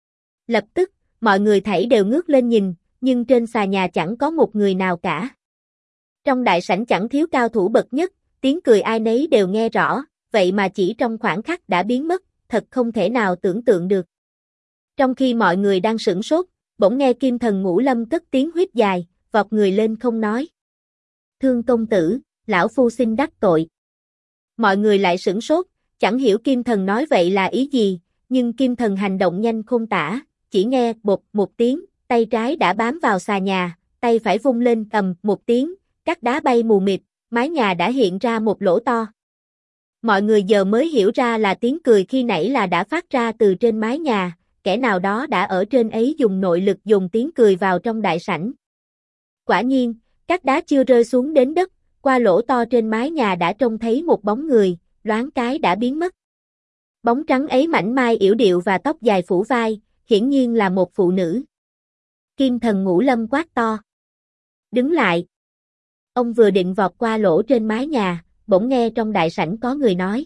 Lập tức, mọi người thảy đều ngước lên nhìn, nhưng trên xà nhà chẳng có một người nào cả. Trong đại sảnh chẳng thiếu cao thủ bậc nhất, tiếng cười ai nấy đều nghe rõ, vậy mà chỉ trong khoảnh khắc đã biến mất, thật không thể nào tưởng tượng được. Trong khi mọi người đang sửng sốt, bỗng nghe Kim Thần Ngũ Lâm cất tiếng huýt dài, vọt người lên không nói. Thương công tử, lão phu xin đắc tội. Mọi người lại sửng sốt, chẳng hiểu Kim Thần nói vậy là ý gì, nhưng Kim Thần hành động nhanh khôn tả, chỉ nghe bột một tiếng, tay trái đã bám vào xà nhà, tay phải vung lên ầm một tiếng, các đá bay mù mịt, mái nhà đã hiện ra một lỗ to. Mọi người giờ mới hiểu ra là tiếng cười khi nãy là đã phát ra từ trên mái nhà, kẻ nào đó đã ở trên ấy dùng nội lực dùng tiếng cười vào trong đại sảnh. Quả nhiên, các đá chưa rơi xuống đến đất, qua lỗ to trên mái nhà đã trông thấy một bóng người, loáng cái đã biến mất. Bóng trắng ấy mảnh mai yểu điệu và tóc dài phủ vai, hiển nhiên là một phụ nữ. Kim Thần Ngũ Lâm quát to. Đứng lại. Ông vừa định vọt qua lỗ trên mái nhà, bỗng nghe trong đại sảnh có người nói.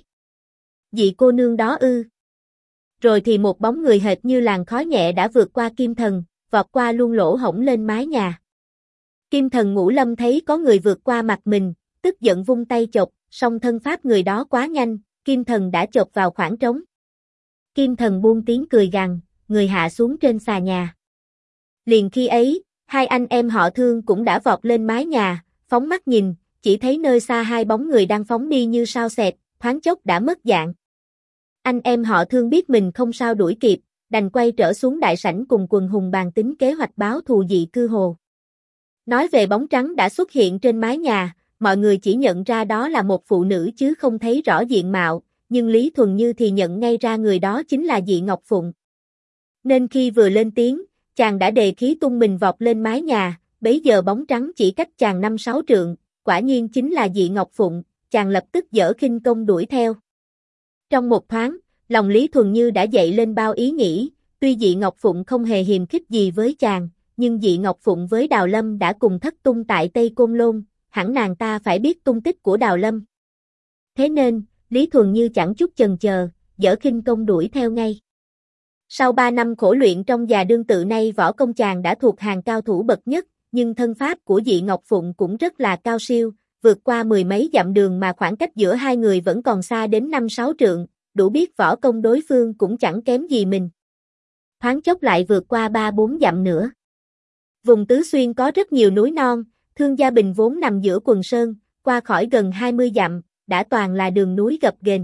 Dị cô nương đó ư. Rồi thì một bóng người hệt như làn khói nhẹ đã vượt qua Kim Thần, vọt qua luôn lỗ hổng lên mái nhà. Kim Thần Ngũ Lâm thấy có người vượt qua mặt mình, tức giận vung tay chộp, song thân pháp người đó quá nhanh, Kim Thần đã chộp vào khoảng trống. Kim Thần buông tiếng cười gằn, người hạ xuống trên xà nhà. Liền khi ấy, hai anh em họ Thương cũng đã vọt lên mái nhà, phóng mắt nhìn, chỉ thấy nơi xa hai bóng người đang phóng đi như sao xẹt, thoáng chốc đã mất dạng. Anh em họ Thương biết mình không sao đuổi kịp, đành quay trở xuống đại sảnh cùng quần hùng bàn tính kế hoạch báo thù Dị Cư Hồ. Nói về bóng trắng đã xuất hiện trên mái nhà, mọi người chỉ nhận ra đó là một phụ nữ chứ không thấy rõ diện mạo, nhưng Lý Thuần Như thì nhận ngay ra người đó chính là Dị Ngọc Phụng. Nên khi vừa lên tiếng, chàng đã đề khí tung mình vọt lên mái nhà, bấy giờ bóng trắng chỉ cách chàng 5-6 trượng, quả nhiên chính là Dị Ngọc Phụng, chàng lập tức giở khinh công đuổi theo. Trong một thoáng, lòng Lý Thuần Như đã dậy lên bao ý nghĩ, tuy Dị Ngọc Phụng không hề hiềm khích gì với chàng, nhưng Dị Ngọc Phụng với Đào Lâm đã cùng thất tung tại Tây Côn Lôn, hẳn nàng ta phải biết tung tích của Đào Lâm. Thế nên, Lý Thuần Như chẳng chút chần chờ, giở khinh công đuổi theo ngay. Sau 3 năm khổ luyện trong già đương tự nay võ công chàng đã thuộc hàng cao thủ bậc nhất, nhưng thân pháp của Dị Ngọc Phụng cũng rất là cao siêu, vượt qua 10 mấy dặm đường mà khoảng cách giữa hai người vẫn còn xa đến 5-6 trượng, đủ biết võ công đối phương cũng chẳng kém gì mình. Thoáng chốc lại vượt qua 3-4 dặm nữa. Vùng Tứ Xuyên có rất nhiều núi non, Thương Gia Bình vốn nằm giữa quần sơn, qua khỏi gần 20 dặm, đã toàn là đường núi gập ghềnh.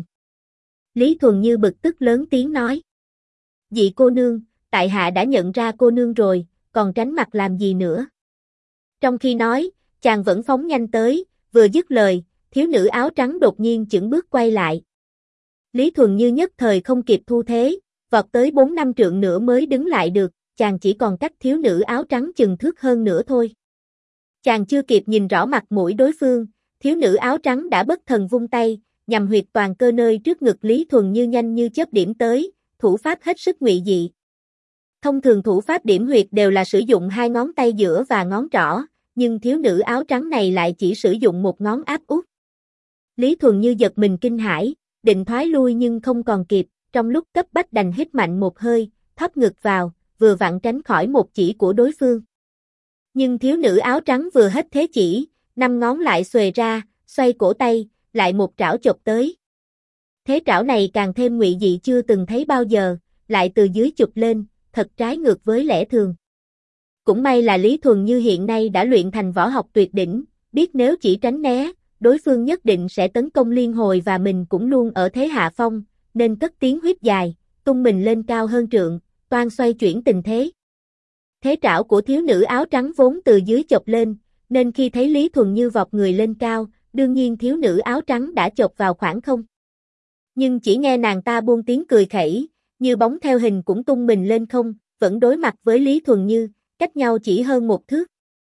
Lý Thuần Như bực tức lớn tiếng nói. Dị cô nương, tại hạ đã nhận ra cô nương rồi, còn tránh mặt làm gì nữa. Trong khi nói, chàng vẫn phóng nhanh tới, vừa dứt lời, thiếu nữ áo trắng đột nhiên chững bước quay lại. Lý Thuần Như nhất thời không kịp thu thế, vọt tới 4-5 trượng nữa mới đứng lại được, chàng chỉ còn cách thiếu nữ áo trắng chừng thước hơn nữa thôi. Chàng chưa kịp nhìn rõ mặt mũi đối phương, thiếu nữ áo trắng đã bất thần vung tay, nhằm huyệt toàn cơ nơi trước ngực Lý Thuần Như nhanh như chớp điểm tới, thủ pháp hết sức ngụy dị. Thông thường thủ pháp điểm huyệt đều là sử dụng hai ngón tay giữa và ngón trỏ, nhưng thiếu nữ áo trắng này lại chỉ sử dụng một ngón áp út. Lý Thuần Như giật mình kinh hãi, định thoái lui nhưng không còn kịp, trong lúc cấp bách đành hít mạnh một hơi, thấp ngực vào, vừa vặn tránh khỏi một chỉ của đối phương. Nhưng thiếu nữ áo trắng vừa hết thế chỉ, 5 ngón lại xuề ra, xoay cổ tay, lại một trảo chộp tới. Thế trảo này càng thêm ngụy dị chưa từng thấy bao giờ, lại từ dưới chụp lên, thật trái ngược với lẽ thường. Cũng may là Lý Thuần Như hiện nay đã luyện thành võ học tuyệt đỉnh, biết nếu chỉ tránh né, đối phương nhất định sẽ tấn công liên hồi và mình cũng luôn ở thế hạ phong, nên cất tiếng huýt dài, tung mình lên cao hơn trượng, toan xoay chuyển tình thế. Thế trảo của thiếu nữ áo trắng vốn từ dưới chộp lên, nên khi thấy Lý Thuần Như vọt người lên cao, đương nhiên thiếu nữ áo trắng đã chộp vào khoảng không. Nhưng chỉ nghe nàng ta buông tiếng cười khẩy, như bóng theo hình cũng tung mình lên không, vẫn đối mặt với Lý Thuần Như, cách nhau chỉ hơn một thước.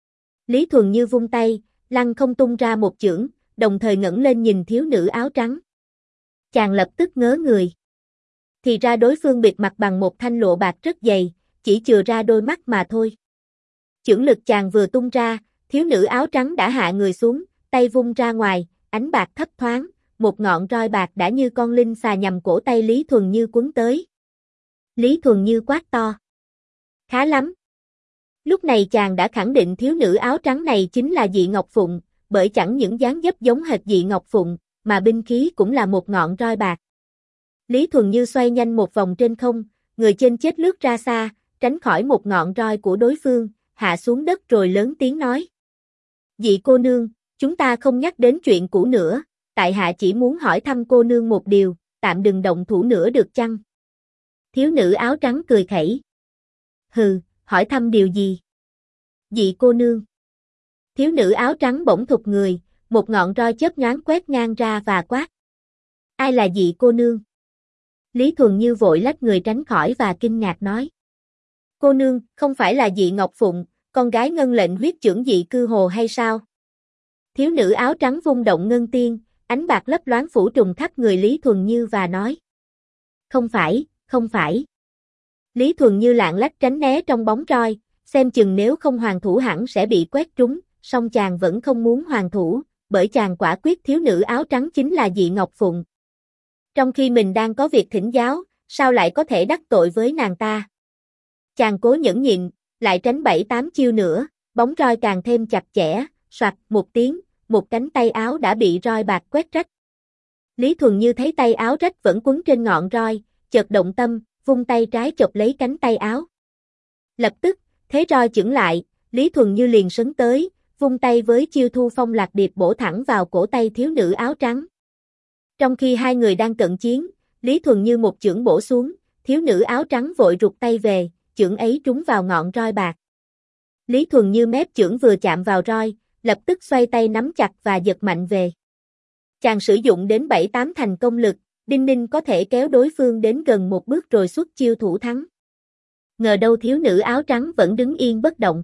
Lý Thuần Như vung tay, lăng không tung ra một chưởng, đồng thời ngẩng lên nhìn thiếu nữ áo trắng. Chàng lập tức ngớ người. Thì ra đối phương bịt mặt bằng một thanh lụa bạc rất dày, chỉ chừa ra đôi mắt mà thôi. Chưởng lực chàng vừa tung ra, thiếu nữ áo trắng đã hạ người xuống, tay vung ra ngoài, ánh bạc thấp thoáng, một ngọn roi bạc đã như con linh xà nhằm cổ tay Lý Thuần Như quấn tới. Lý Thuần Như quát to. Khá lắm. Lúc này chàng đã khẳng định thiếu nữ áo trắng này chính là Dị Ngọc Phụng, bởi chẳng những dáng dấp giống hệt Dị Ngọc Phụng, mà binh khí cũng là một ngọn roi bạc. Lý Thuần Như xoay nhanh một vòng trên không, người trên chết lướt ra xa, tránh khỏi một ngọn roi của đối phương, hạ xuống đất rồi lớn tiếng nói. Dị cô nương, chúng ta không nhắc đến chuyện cũ nữa, tại hạ chỉ muốn hỏi thăm cô nương một điều, tạm đừng động thủ nữa được chăng? Thiếu nữ áo trắng cười khẩy. Hừ, hỏi thăm điều gì? Dị cô nương. Thiếu nữ áo trắng bỗng thụt người, một ngọn roi chớp nhoáng quét ngang ra và quát. Ai là dị cô nương? Lý Thuần Như vội lách người tránh khỏi và kinh ngạc nói. Cô nương, không phải là Dị Ngọc Phụng, con gái ngân lệnh huyết chưởng Dị Cư Hồ hay sao? Thiếu nữ áo trắng vung động ngân tiên, ánh bạc lấp loáng phủ trùm khắp người Lý Thuần Như và nói. Không phải, không phải. Lý Thuần Như lạng lách tránh né trong bóng roi, xem chừng nếu không hoàn thủ hẳn sẽ bị quét trúng, song chàng vẫn không muốn hoàn thủ, bởi chàng quả quyết thiếu nữ áo trắng chính là Dị Ngọc Phụng. Trong khi mình đang có việc thỉnh giáo, sao lại có thể đắc tội với nàng ta? Chàng cố nhẫn nhịn, lại tránh 7-8 chiêu nữa, bóng roi càng thêm chặt chẽ, soạt một tiếng, một cánh tay áo đã bị roi bạc quét rách. Lý Thuần Như thấy tay áo rách vẫn quấn trên ngọn roi, chợt động tâm, vung tay trái chộp lấy cánh tay áo. Lập tức, thế roi chững lại, Lý Thuần Như liền sấn tới, vung tay với chiêu Thu Phong Lạc Điệp bổ thẳng vào cổ tay thiếu nữ áo trắng. Trong khi hai người đang cận chiến, Lý Thuần Như một chưởng bổ xuống, thiếu nữ áo trắng vội rụt tay về, chưởng ấy trúng vào ngọn roi bạc. Lý Thuần Như mép chưởng vừa chạm vào roi, lập tức xoay tay nắm chặt và giật mạnh về. Chàng sử dụng đến 7-8 thành công lực, đinh ninh có thể kéo đối phương đến gần một bước rồi xuất chiêu thủ thắng. Ngờ đâu thiếu nữ áo trắng vẫn đứng yên bất động.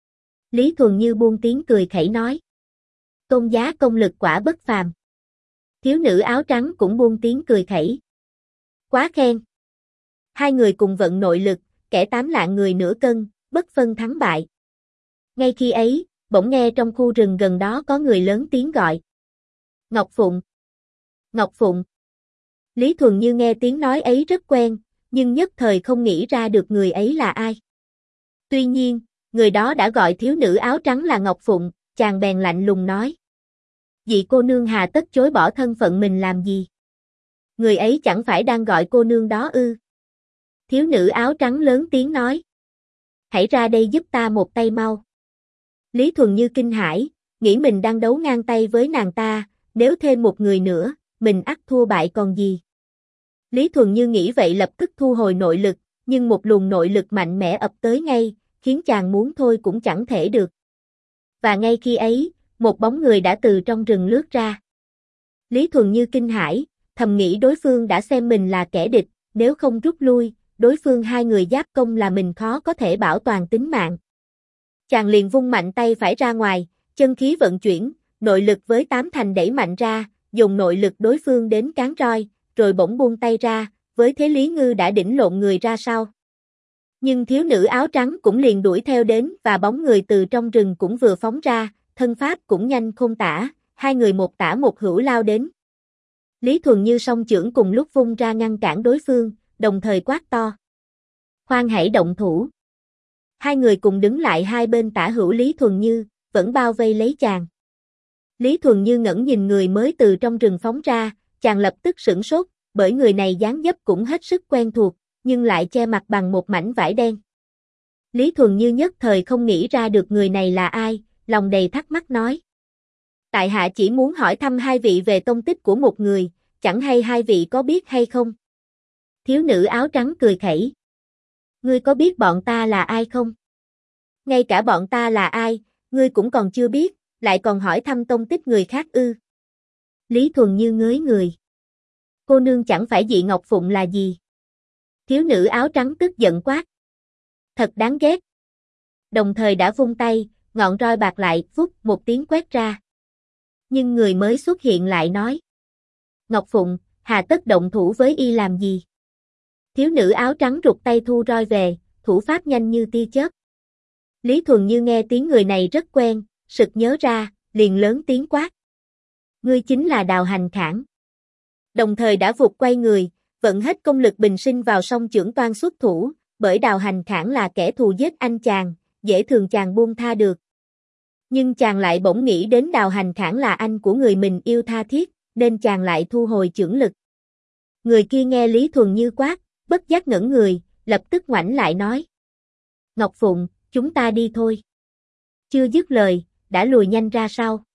Lý Thuần Như buông tiếng cười khẩy nói. Tôn giá công lực quả bất phàm. Thiếu nữ áo trắng cũng buông tiếng cười khẩy. Quá khen. Hai người cùng vận nội lực, kẻ 8 lạng người nửa cân, bất phân thắng bại. Ngay khi ấy, bỗng nghe trong khu rừng gần đó có người lớn tiếng gọi. Ngọc Phụng. Ngọc Phụng. Lý Thuần Như nghe tiếng nói ấy rất quen, nhưng nhất thời không nghĩ ra được người ấy là ai. Tuy nhiên, người đó đã gọi thiếu nữ áo trắng là Ngọc Phụng, chàng bèn lạnh lùng nói. Dị cô nương hà tất chối bỏ thân phận mình làm gì? Người ấy chẳng phải đang gọi cô nương đó ư? Thiếu nữ áo trắng lớn tiếng nói. Hãy ra đây giúp ta một tay mau. Lý Thuần Như kinh hãi, nghĩ mình đang đấu ngang tay với nàng ta, nếu thêm một người nữa, mình ắt thua bại còn gì. Lý Thuần Như nghĩ vậy lập tức thu hồi nội lực, nhưng một luồng nội lực mạnh mẽ ập tới ngay, khiến chàng muốn thôi cũng chẳng thể được. Và ngay khi ấy, một bóng người đã từ trong rừng lướt ra. Lý Thuần Như kinh hãi, thầm nghĩ đối phương đã xem mình là kẻ địch, nếu không rút lui, đối phương hai người giáp công là mình khó có thể bảo toàn tính mạng. Chàng liền vung mạnh tay phải ra ngoài, chân khí vận chuyển, nội lực với 8 thành đẩy mạnh ra, dùng nội lực đối phương đến cán roi, rồi bỗng buông tay ra, với thế Lý Ngư đã đỉnh lộn người ra sau. Nhưng thiếu nữ áo trắng cũng liền đuổi theo đến và bóng người từ trong rừng cũng vừa phóng ra, thân pháp cũng nhanh khôn tả, hai người một tả một hữu lao đến. Lý Thuần Như song chưởng cùng lúc vung ra ngăn cản đối phương, đồng thời quát to. Khoan hãy động thủ. Hai người cùng đứng lại hai bên tả hữu Lý Thuần Như, vẫn bao vây lấy chàng. Lý Thuần Như ngẩng nhìn người mới từ trong rừng phóng ra, chàng lập tức sửng sốt, bởi người này dáng dấp cũng hết sức quen thuộc, nhưng lại che mặt bằng một mảnh vải đen. Lý Thuần Như nhất thời không nghĩ ra được người này là ai, lòng đầy thắc mắc nói. Tại hạ chỉ muốn hỏi thăm hai vị về tông tích của một người, chẳng hay hai vị có biết hay không? Thiếu nữ áo trắng cười khẩy. Ngươi có biết bọn ta là ai không? Ngay cả bọn ta là ai, ngươi cũng còn chưa biết, lại còn hỏi thăm tông tích người khác ư? Lý Thuần Như ngới người. Cô nương chẳng phải Dị Ngọc Phụng là gì? Thiếu nữ áo trắng tức giận quát. Thật đáng ghét. Đồng thời đã vung tay, ngọn roi bạc lại, phút một tiếng quét ra. Nhưng người mới xuất hiện lại nói. Ngọc Phụng, hà tất động thủ với y làm gì? Thiếu nữ áo trắng rụt tay thu roi về, thủ pháp nhanh như tia chớp. Lý Thuần Như nghe tiếng người này rất quen, sực nhớ ra, liền lớn tiếng quát. Ngươi chính là Đào Hành Khảng. Đồng thời đã vụt quay người, vận hết công lực bình sinh vào song chưởng toan xuất thủ, bởi Đào Hành Khảng là kẻ thù giết anh chàng, dễ thường chàng buông tha được. Nhưng chàng lại bỗng nghĩ đến Đào Hành Khảng là anh của người mình yêu tha thiết, nên chàng lại thu hồi chưởng lực. Người kia nghe Lý Thuần Như quát, bất giác ngẩn người, lập tức ngoảnh lại nói. Ngọc Phụng, chúng ta đi thôi. Chưa dứt lời, đã lùi nhanh ra sau.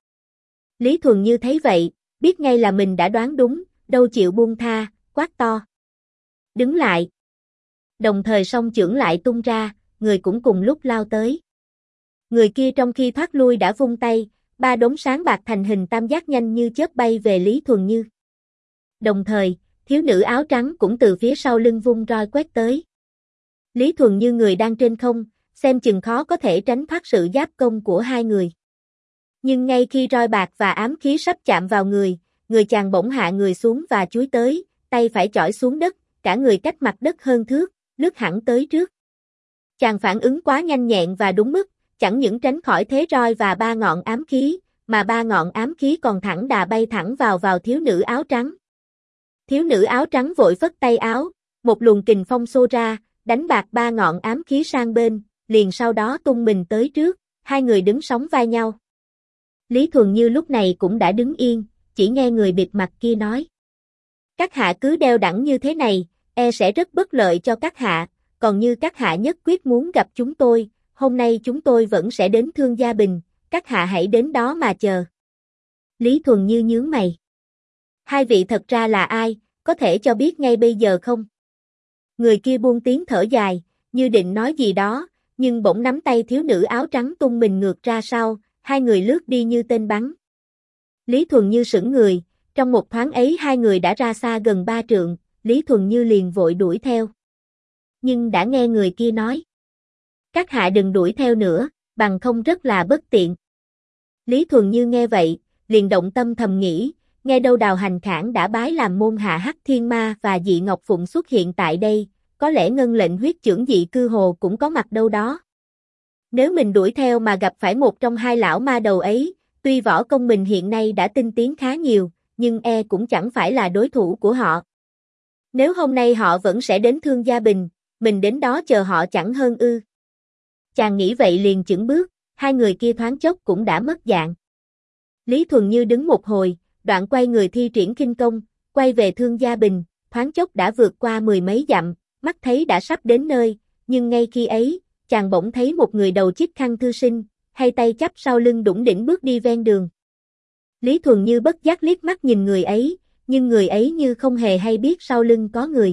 Lý Thuần Như thấy vậy, biết ngay là mình đã đoán đúng, đâu chịu buông tha, quát to. Đứng lại. Đồng thời song chưởng lại tung ra, người cũng cùng lúc lao tới. Người kia trong khi thoát lui đã vung tay, ba đốm sáng bạc thành hình tam giác nhanh như chớp bay về Lý Thuần Như. Đồng thời, thiếu nữ áo trắng cũng từ phía sau lưng vung roi quét tới. Lý Thuần Như người đang trên không, xem chừng khó có thể tránh thoát sự giáp công của hai người. Nhưng ngay khi roi bạc và ám khí sắp chạm vào người chàng bỗng hạ người xuống và chúi tới, tay phải chỏi xuống đất, cả người cách mặt đất hơn thước, lướt hẳn tới trước. Chàng phản ứng quá nhanh nhẹn và đúng mức, chẳng những tránh khỏi thế roi và ba ngọn ám khí, mà ba ngọn ám khí còn thẳng đà bay thẳng vào thiếu nữ áo trắng. Thiếu nữ áo trắng vội phất tay áo, một luồng kình phong xô ra, đánh bạc ba ngọn ám khí sang bên, liền sau đó tung mình tới trước, hai người đứng sóng vai nhau. Lý Thuần Như lúc này cũng đã đứng yên, chỉ nghe người bịt mặt kia nói. Các hạ cứ đeo đẳng như thế này, e sẽ rất bất lợi cho các hạ, còn như các hạ nhất quyết muốn gặp chúng tôi, hôm nay chúng tôi vẫn sẽ đến Thương Gia Bình, các hạ hãy đến đó mà chờ. Lý Thuần Như nhướng mày. Hai vị thật ra là ai, có thể cho biết ngay bây giờ không? Người kia buông tiếng thở dài, như định nói gì đó, nhưng bỗng nắm tay thiếu nữ áo trắng tung mình ngược ra sau, hai người lướt đi như tên bắn. Lý Thuần Như sững người, trong một thoáng ấy hai người đã ra xa gần 3 trượng, Lý Thuần Như liền vội đuổi theo. Nhưng đã nghe người kia nói. Các hạ đừng đuổi theo nữa, bằng không rất là bất tiện. Lý Thuần Như nghe vậy, liền động tâm thầm nghĩ, nghe đâu Đào Hành Khảng đã bái làm môn hạ Hắc Thiên Ma và Dị Ngọc Phụng xuất hiện tại đây, có lẽ ngân lệnh huyết chưởng Dị Cư Hồ cũng có mặt đâu đó. Nếu mình đuổi theo mà gặp phải một trong hai lão ma đầu ấy, tuy võ công mình hiện nay đã tinh tiến khá nhiều, nhưng e cũng chẳng phải là đối thủ của họ. Nếu hôm nay họ vẫn sẽ đến Thương Gia Bình, mình đến đó chờ họ chẳng hơn ư. Chàng nghĩ vậy liền chững bước, hai người kia thoáng chốc cũng đã mất dạng. Lý Thuần Như đứng một hồi, đoạn quay người thi triển khinh công, quay về Thương Gia Bình, thoáng chốc đã vượt qua 10 mấy dặm, mắt thấy đã sắp đến nơi, nhưng ngay khi ấy, chàng bỗng thấy một người đầu chiếc khăn thư sinh, hai tay chắp sau lưng đủng đỉnh bước đi ven đường. Lý Thuần Như bất giác liếc mắt nhìn người ấy, nhưng người ấy như không hề hay biết sau lưng có người.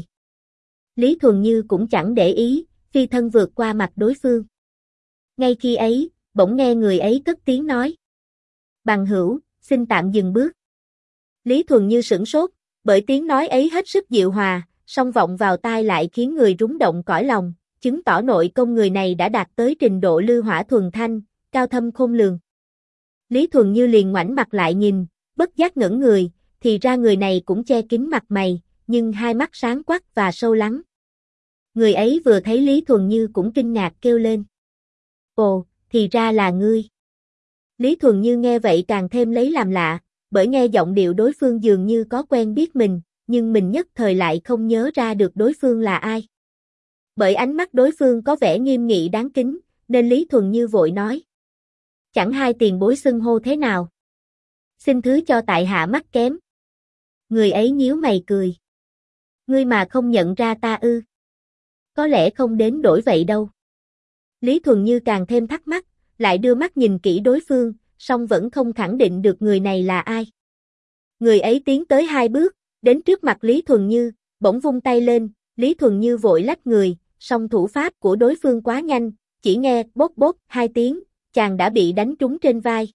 Lý Thuần Như cũng chẳng để ý, phi thân vượt qua mặt đối phương. Ngay khi ấy, bỗng nghe người ấy cất tiếng nói. Bằng hữu, xin tạm dừng bước. Lý Thuần Như sửng sốt, bởi tiếng nói ấy hết sức dịu hòa, song vọng vào tai lại khiến người rúng động cõi lòng, chứng tỏ nội công người này đã đạt tới trình độ lư hỏa thuần thanh, cao thâm khôn lường. Lý Thuần Như liền ngoảnh mặt lại nhìn, bất giác ngẩn người, thì ra người này cũng che kín mặt mày, nhưng hai mắt sáng quắc và sâu lắng. Người ấy vừa thấy Lý Thuần Như cũng kinh ngạc kêu lên. Ồ, thì ra là ngươi. Lý Thuần Như nghe vậy càng thêm lấy làm lạ, bởi nghe giọng điệu đối phương dường như có quen biết mình, nhưng mình nhất thời lại không nhớ ra được đối phương là ai. Bởi ánh mắt đối phương có vẻ nghiêm nghị đáng kính, nên Lý Thuần Như vội nói. Chẳng hai tiền bối xưng hô thế nào? Xin thứ cho tại hạ mắt kém. Người ấy nhíu mày cười. Ngươi mà không nhận ra ta ư? Có lẽ không đến đổi vậy đâu. Lý Thuần Như càng thêm thắc mắc, lại đưa mắt nhìn kỹ đối phương, song vẫn không khẳng định được người này là ai. Người ấy tiến tới 2 bước, đến trước mặt Lý Thuần Như, bỗng vung tay lên, Lý Thuần Như vội lách người, song thủ pháp của đối phương quá nhanh, chỉ nghe bốp bốp 2 tiếng, chàng đã bị đánh trúng trên vai.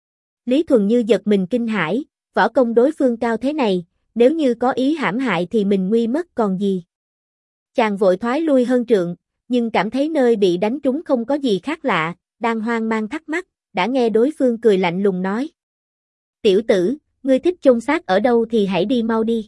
Lý Thuần Như giật mình kinh hãi, võ công đối phương cao thế này, nếu như có ý hãm hại thì mình nguy mất còn gì. Chàng vội thoái lui hơn trượng, nhưng cảm thấy nơi bị đánh trúng không có gì khác lạ, đang hoang mang thắc mắc, đã nghe đối phương cười lạnh lùng nói. Tiểu tử, ngươi thích chôn xác ở đâu thì hãy đi mau đi.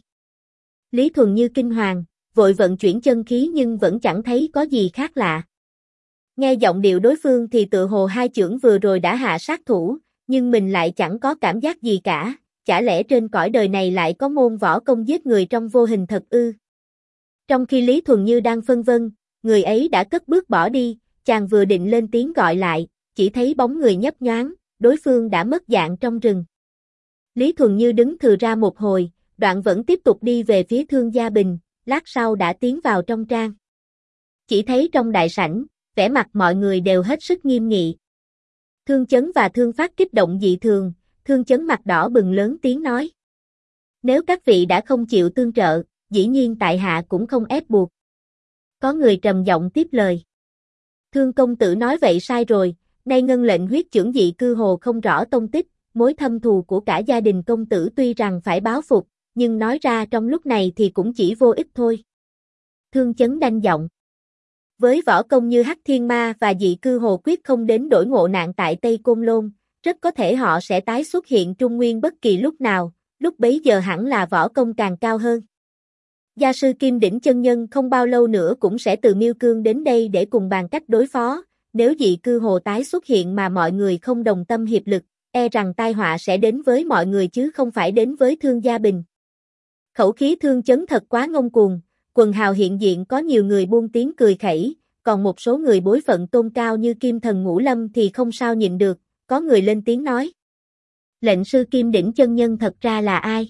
Lý Thuần Như kinh hoàng, vội vận chuyển chân khí nhưng vẫn chẳng thấy có gì khác lạ. Nghe giọng điệu đối phương thì tựa hồ 2 chưởng vừa rồi đã hạ sát thủ, nhưng mình lại chẳng có cảm giác gì cả, chả lẽ trên cõi đời này lại có môn võ công giết người trong vô hình thật ư? Trong khi Lý Thuần Như đang phân vân, người ấy đã cất bước bỏ đi, chàng vừa định lên tiếng gọi lại, chỉ thấy bóng người nhấp nhoáng, đối phương đã mất dạng trong rừng. Lý Thuần Như đứng thừ ra một hồi, đoạn vẫn tiếp tục đi về phía Thương Gia Bình, lát sau đã tiến vào trong trang. Chỉ thấy trong đại sảnh, vẻ mặt mọi người đều hết sức nghiêm nghị. Thương Chấn và Thương Phát kích động dị thường, Thương Chấn mặt đỏ bừng lớn tiếng nói. Nếu các vị đã không chịu tương trợ, dĩ nhiên tại hạ cũng không ép buộc. Có người trầm giọng tiếp lời. Thương công tử nói vậy sai rồi, nay ngân lệnh huyết chưởng dị cư hồ không rõ tông tích, mối thâm thù của cả gia đình công tử tuy rằng phải báo phục, nhưng nói ra trong lúc này thì cũng chỉ vô ích thôi. Thương Chấn đanh giọng. Với võ công như Hắc Thiên Ma và dị cư hồ quyết không đến đổi ngộ nạn tại Tây Côn Lôn, rất có thể họ sẽ tái xuất hiện Trung Nguyên bất kỳ lúc nào, lúc bấy giờ hẳn là võ công càng cao hơn. Gia sư Kim Đỉnh chân nhân không bao lâu nữa cũng sẽ từ Miêu Cương đến đây để cùng bàn cách đối phó, nếu dị cư hồ tái xuất hiện mà mọi người không đồng tâm hiệp lực, e rằng tai họa sẽ đến với mọi người chứ không phải đến với Thương Gia Bình. Khẩu khí Thương Chấn thật quá ngông cuồng, quần hào hiện diện có nhiều người buông tiếng cười khẩy, còn một số người bối phận tôn cao như Kim Thần Ngũ Lâm thì không sao nhịn được, có người lên tiếng nói. Lệnh sư Kim Đỉnh chân nhân thật ra là ai?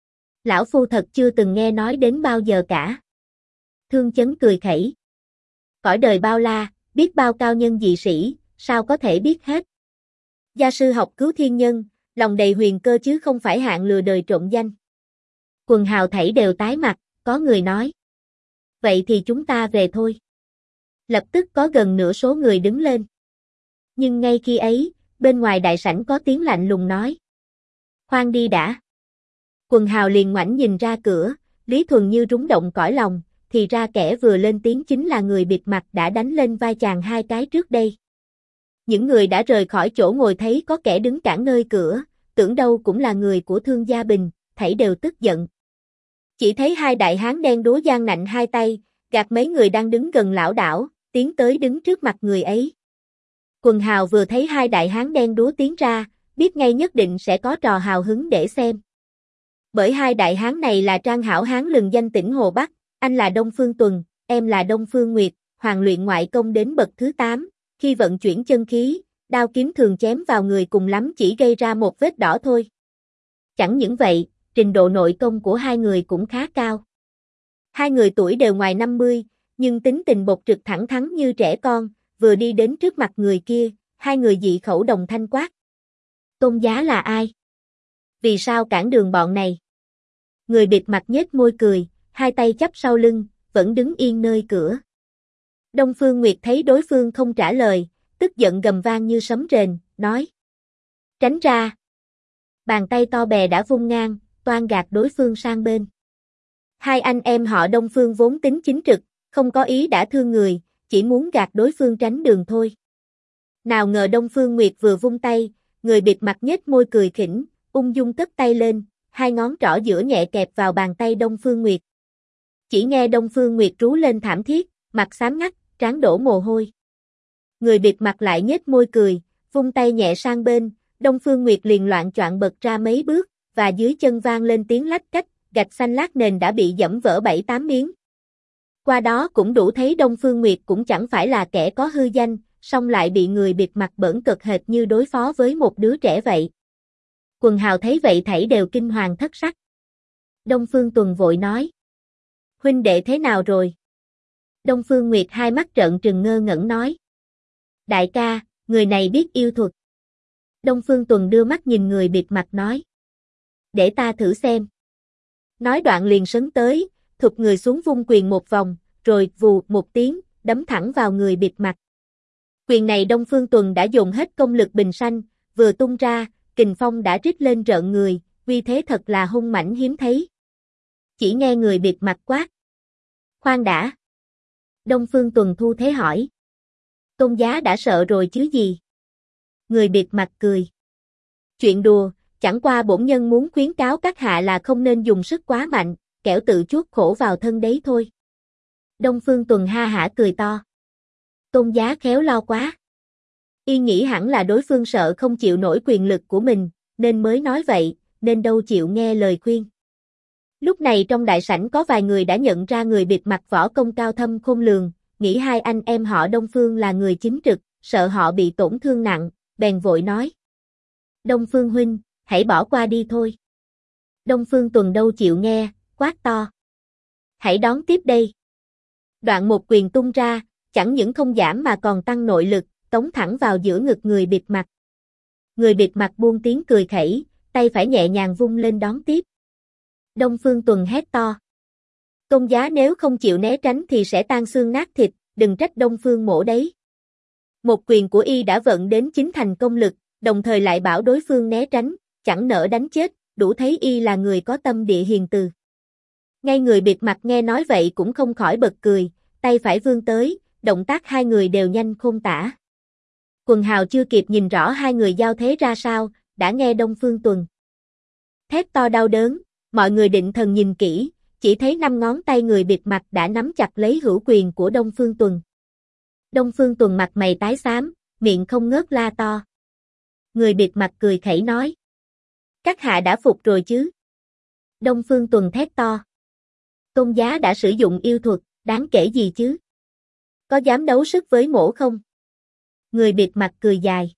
Lão phu thật chưa từng nghe nói đến bao giờ cả. Thương Chấn cười khẩy. Cõi đời bao la, biết bao cao nhân dị sĩ, sao có thể biết hết. Gia sư học cứu thiên nhân, lòng đầy huyền cơ chứ không phải hạng lừa đời trộm danh. Quần hào thảy đều tái mặt, có người nói. Vậy thì chúng ta về thôi. Lập tức có gần nửa số người đứng lên. Nhưng ngay khi ấy, bên ngoài đại sảnh có tiếng lạnh lùng nói. Khoan đi đã. Quần hào liền ngoảnh nhìn ra cửa, Lý Thuần Như rúng động cõi lòng, thì ra kẻ vừa lên tiếng chính là người bịt mặt đã đánh lên vai chàng 2 cái trước đây. Những người đã rời khỏi chỗ ngồi thấy có kẻ đứng cản nơi cửa, tưởng đâu cũng là người của Thương Gia Bình, thảy đều tức giận. Chỉ thấy 2 đại hán đen đúa giang nạnh 2 tay, gạt mấy người đang đứng gần lão đảo, tiến tới đứng trước mặt người ấy. Quần hào vừa thấy 2 đại hán đen đúa tiến ra, biết ngay nhất định sẽ có trò hào hứng để xem. Bởi 2 đại hán này là Trang Hảo Hán lừng danh tỉnh Hồ Bắc, anh là Đông Phương Tuần, em là Đông Phương Nguyệt, hoàng luyện ngoại công đến bậc thứ 8, khi vận chuyển chân khí, đao kiếm thường chém vào người cùng lắm chỉ gây ra một vết đỏ thôi. Chẳng những vậy, trình độ nội công của 2 người cũng khá cao. 2 người tuổi đều ngoài 50, nhưng tính tình bộc trực thẳng thắn như trẻ con, vừa đi đến trước mặt người kia, 2 người dị khẩu đồng thanh quát. Tôn giá là ai? Vì sao cản đường bọn này? Người bịt mặt nhếch môi cười, 2 tay chắp sau lưng, vẫn đứng yên nơi cửa. Đông Phương Nguyệt thấy đối phương không trả lời, tức giận gầm vang như sấm rền, nói. Tránh ra. Bàn tay to bè đã vung ngang, toan gạt đối phương sang bên. 2 anh em họ Đông Phương vốn tính chính trực, không có ý đã thương người, chỉ muốn gạt đối phương tránh đường thôi. Nào ngờ Đông Phương Nguyệt vừa vung tay, người bịt mặt nhếch môi cười khỉnh, ung dung cất tay lên, 2 ngón trỏ giữa nhẹ kẹp vào bàn tay Đông Phương Nguyệt. Chỉ nghe Đông Phương Nguyệt rú lên thảm thiết, mặt xám ngắt, trán đổ mồ hôi. Người bịt mặt lại nhếch môi cười, vung tay nhẹ sang bên, Đông Phương Nguyệt liền loạng choạng bật ra mấy bước, và dưới chân vang lên tiếng lách cách, gạch xanh lát nền đã bị giẫm vỡ 7-8 miếng. Qua đó cũng đủ thấy Đông Phương Nguyệt cũng chẳng phải là kẻ có hư danh, song lại bị người bịt mặt bỡn cực hệt như đối phó với một đứa trẻ vậy. Quần hào thấy vậy thảy đều kinh hoàng thất sắc. Đông Phương Tuần vội nói. Huynh đệ thế nào rồi? Đông Phương Nguyệt hai mắt trợn trừng ngơ ngẩn nói. Đại ca, người này biết yêu thuật. Đông Phương Tuần đưa mắt nhìn người bịt mặt nói. Để ta thử xem. Nói đoạn liền sấn tới, thụp người xuống vung quyền một vòng, rồi vù một tiếng, đấm thẳng vào người bịt mặt. Quyền này Đông Phương Tuần đã dùng hết công lực bình sanh, vừa tung ra, kình phong đã rít lên rợn người, uy thế thật là hung mãnh hiếm thấy. Chỉ nghe người bịt mặt quát. Khoan đã. Đông Phương Tuần thu thế hỏi. Tôn giá đã sợ rồi chứ gì? Người bịt mặt cười. Chuyện đùa, chẳng qua bổn nhân muốn khuyến cáo các hạ là không nên dùng sức quá mạnh, kẻo tự chuốc khổ vào thân đấy thôi. Đông Phương Tuần ha hả cười to. Tôn giá khéo lo quá. Y nghĩ hẳn là đối phương sợ không chịu nổi quyền lực của mình, nên mới nói vậy, nên đâu chịu nghe lời khuyên. Lúc này trong đại sảnh có vài người đã nhận ra người bịt mặt võ công cao thâm khôn lường, nghĩ hai anh em họ Đông Phương là người chính trực, sợ họ bị tổn thương nặng, bèn vội nói. Đông Phương huynh, hãy bỏ qua đi thôi. Đông Phương Tuần đâu chịu nghe, quát to. Hãy đón tiếp đây. Đoạn một quyền tung ra, chẳng những không giảm mà còn tăng nội lực, tống thẳng vào giữa ngực người bịt mặt. Người bịt mặt buông tiếng cười khẩy, tay phải nhẹ nhàng vung lên đón tiếp. Đông Phương Tuần hét to. Tôn giá nếu không chịu né tránh thì sẽ tan xương nát thịt, đừng trách Đông Phương mỗ đấy. Một quyền của y đã vận đến chín thành công lực, đồng thời lại bảo đối phương né tránh, chẳng nỡ đánh chết, đủ thấy y là người có tâm địa hiền từ. Ngay người bịt mặt nghe nói vậy cũng không khỏi bật cười, tay phải vươn tới, động tác hai người đều nhanh khôn tả. Quần hào chưa kịp nhìn rõ hai người giao thế ra sao, đã nghe Đông Phương Tuần thét to đau đớn, mọi người định thần nhìn kỹ, chỉ thấy 5 ngón tay người bịt mặt đã nắm chặt lấy hữu quyền của Đông Phương Tuần. Đông Phương Tuần mặt mày tái xám, miệng không ngớt la to. Người bịt mặt cười khẩy nói. Các hạ đã phục rồi chứ? Đông Phương Tuần thét to. Tôn giá đã sử dụng yêu thuật, đáng kể gì chứ? Có dám đấu sức với mỗ không? Người bịt mặt cười dài.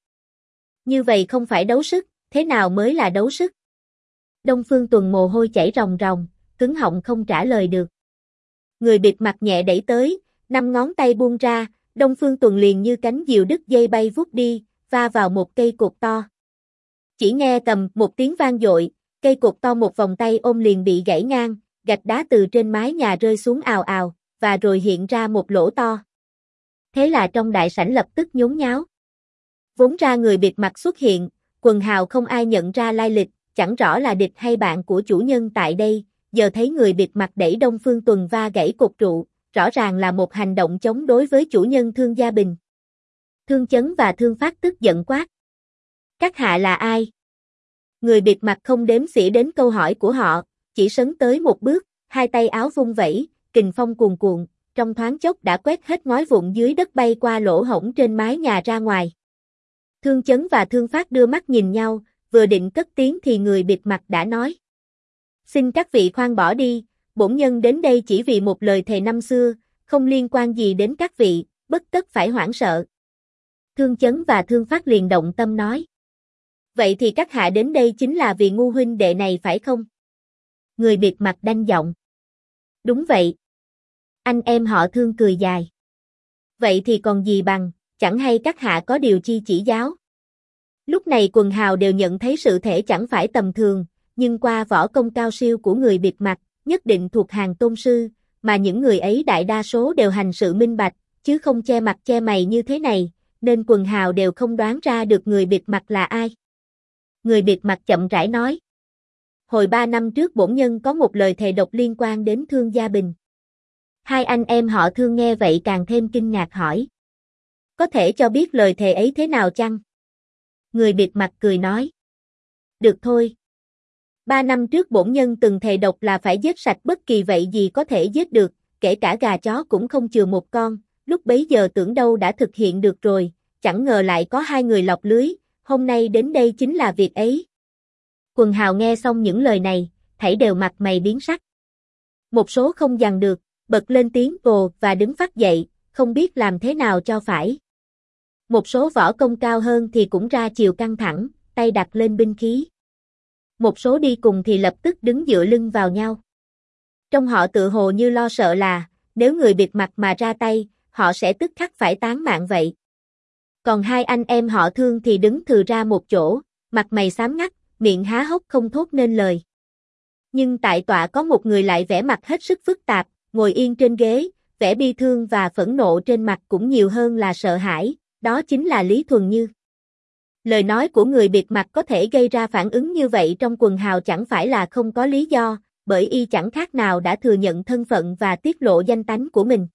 Như vậy không phải đấu sức, thế nào mới là đấu sức? Đông Phương Tuần mồ hôi chảy ròng ròng, cứng họng không trả lời được. Người bịt mặt nhẹ đẩy tới, 5 ngón tay buông ra, Đông Phương Tuần liền như cánh diều đứt dây bay vút đi, va vào một cây cột to. Chỉ nghe tầm một tiếng vang dội, cây cột to một vòng tay ôm liền bị gãy ngang, gạch đá từ trên mái nhà rơi xuống ào ào, và rồi hiện ra một lỗ to. Thế là trong đại sảnh lập tức nhốn nháo. Vốn ra người bịt mặt xuất hiện, quần hào không ai nhận ra lai lịch, chẳng rõ là địch hay bạn của chủ nhân tại đây, giờ thấy người bịt mặt đẩy Đông Phương Tuần va gãy cột trụ, rõ ràng là một hành động chống đối với chủ nhân Thương Gia Bình. Thương Chấn và Thương Phát tức giận quát. Các hạ là ai? Người bịt mặt không đếm xỉa đến câu hỏi của họ, chỉ sấn tới một bước, hai tay áo vung vẩy, kình phong cuồn cuộn, trong thoáng chốc đã quét hết ngói vụn dưới đất bay qua lỗ hổng trên mái nhà ra ngoài. Thương Chấn và Thương Phát đưa mắt nhìn nhau, vừa định cất tiếng thì người bịt mặt đã nói. Xin các vị khoan bỏ đi, bổn nhân đến đây chỉ vì một lời thề năm xưa, không liên quan gì đến các vị, bất tất phải hoảng sợ. Thương Chấn và Thương Phát liền động tâm nói. Vậy thì các hạ đến đây chính là vì ngu huynh đệ này phải không? Người bịt mặt đanh giọng. Đúng vậy. Anh em họ Thương cười dài. Vậy thì còn gì bằng, chẳng hay các hạ có điều chi chỉ giáo. Lúc này quần hào đều nhận thấy sự thể chẳng phải tầm thường, nhưng qua võ công cao siêu của người bịt mặt, nhất định thuộc hàng tôn sư, mà những người ấy đại đa số đều hành sự minh bạch, chứ không che mặt che mày như thế này, nên quần hào đều không đoán ra được người bịt mặt là ai. Người bịt mặt chậm rãi nói. Hồi 3 năm trước bổn nhân có một lời thề độc liên quan đến Thương Gia Bình. Hai anh em họ Thương nghe vậy càng thêm kinh ngạc hỏi. Có thể cho biết lời thề ấy thế nào chăng? Người bịt mặt cười nói. Được thôi. 3 năm trước bổn nhân từng thề độc là phải giết sạch bất kỳ vậy gì có thể giết được, kể cả gà chó cũng không chừa một con, lúc bấy giờ tưởng đâu đã thực hiện được rồi, chẳng ngờ lại có hai người lọt lưới, hôm nay đến đây chính là việc ấy. Quần hào nghe xong những lời này, thảy đều mặt mày biến sắc. Một số không dằn được, bật lên tiếng ồ và đứng phắt dậy, không biết làm thế nào cho phải. Một số võ công cao hơn thì cũng ra chiều căng thẳng, tay đặt lên binh khí. một số đi cùng thì lập tức đứng dựa lưng vào nhau. Trong họ tự hồ như lo sợ là, nếu người bịt mặt mà ra tay, họ sẽ tức khắc phải tán mạng vậy. Còn hai anh em họ Thương thì đứng thừ ra một chỗ, mặt mày xám ngắt, miệng há hốc không thốt nên lời. Nhưng tại tọa có một người lại vẻ mặt hết sức phức tạp, ngồi yên trên ghế, vẻ bi thương và phẫn nộ trên mặt cũng nhiều hơn là sợ hãi, đó chính là Lý Thuần Như. Lời nói của người bịt mặt có thể gây ra phản ứng như vậy trong quần hào chẳng phải là không có lý do, bởi y chẳng khác nào đã thừa nhận thân phận và tiết lộ danh tánh của mình.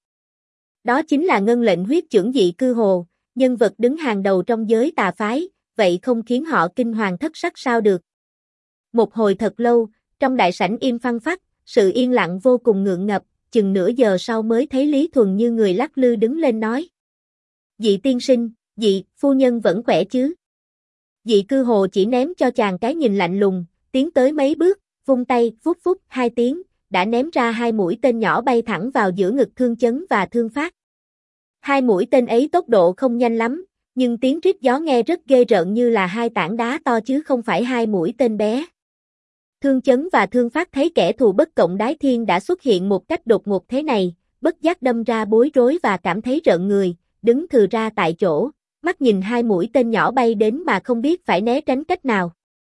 Đó chính là Ngân Lệnh huyết chưởng Dị Cư Hồ, nhân vật đứng hàng đầu trong giới tà phái, vậy không khiến họ kinh hoàng thất sắc sao được. Một hồi thật lâu, trong đại sảnh im phăng phắc, sự yên lặng vô cùng ngượng ngập, chừng nửa giờ sau mới thấy Lý Thuần Như người lắc lư đứng lên nói. Dị tiên sinh, Dị, phu nhân vẫn khỏe chứ? Dị Cư Hồ chỉ ném cho chàng cái nhìn lạnh lùng, tiến tới mấy bước, vung tay, phút phút, hai tiếng, đã ném ra hai mũi tên nhỏ bay thẳng vào giữa ngực Thương Chấn và Thương Phát. Hai mũi tên ấy tốc độ không nhanh lắm, nhưng tiếng rít gió nghe rất ghê rợn như là hai tảng đá to chứ không phải hai mũi tên bé. Thương Chấn và Thương Phát thấy kẻ thù bất cộng đái thiên đã xuất hiện một cách đột ngột thế này, bất giác đâm ra bối rối và cảm thấy rợn người, đứng thừ ra tại chỗ, mắt nhìn hai mũi tên nhỏ bay đến mà không biết phải né tránh cách nào.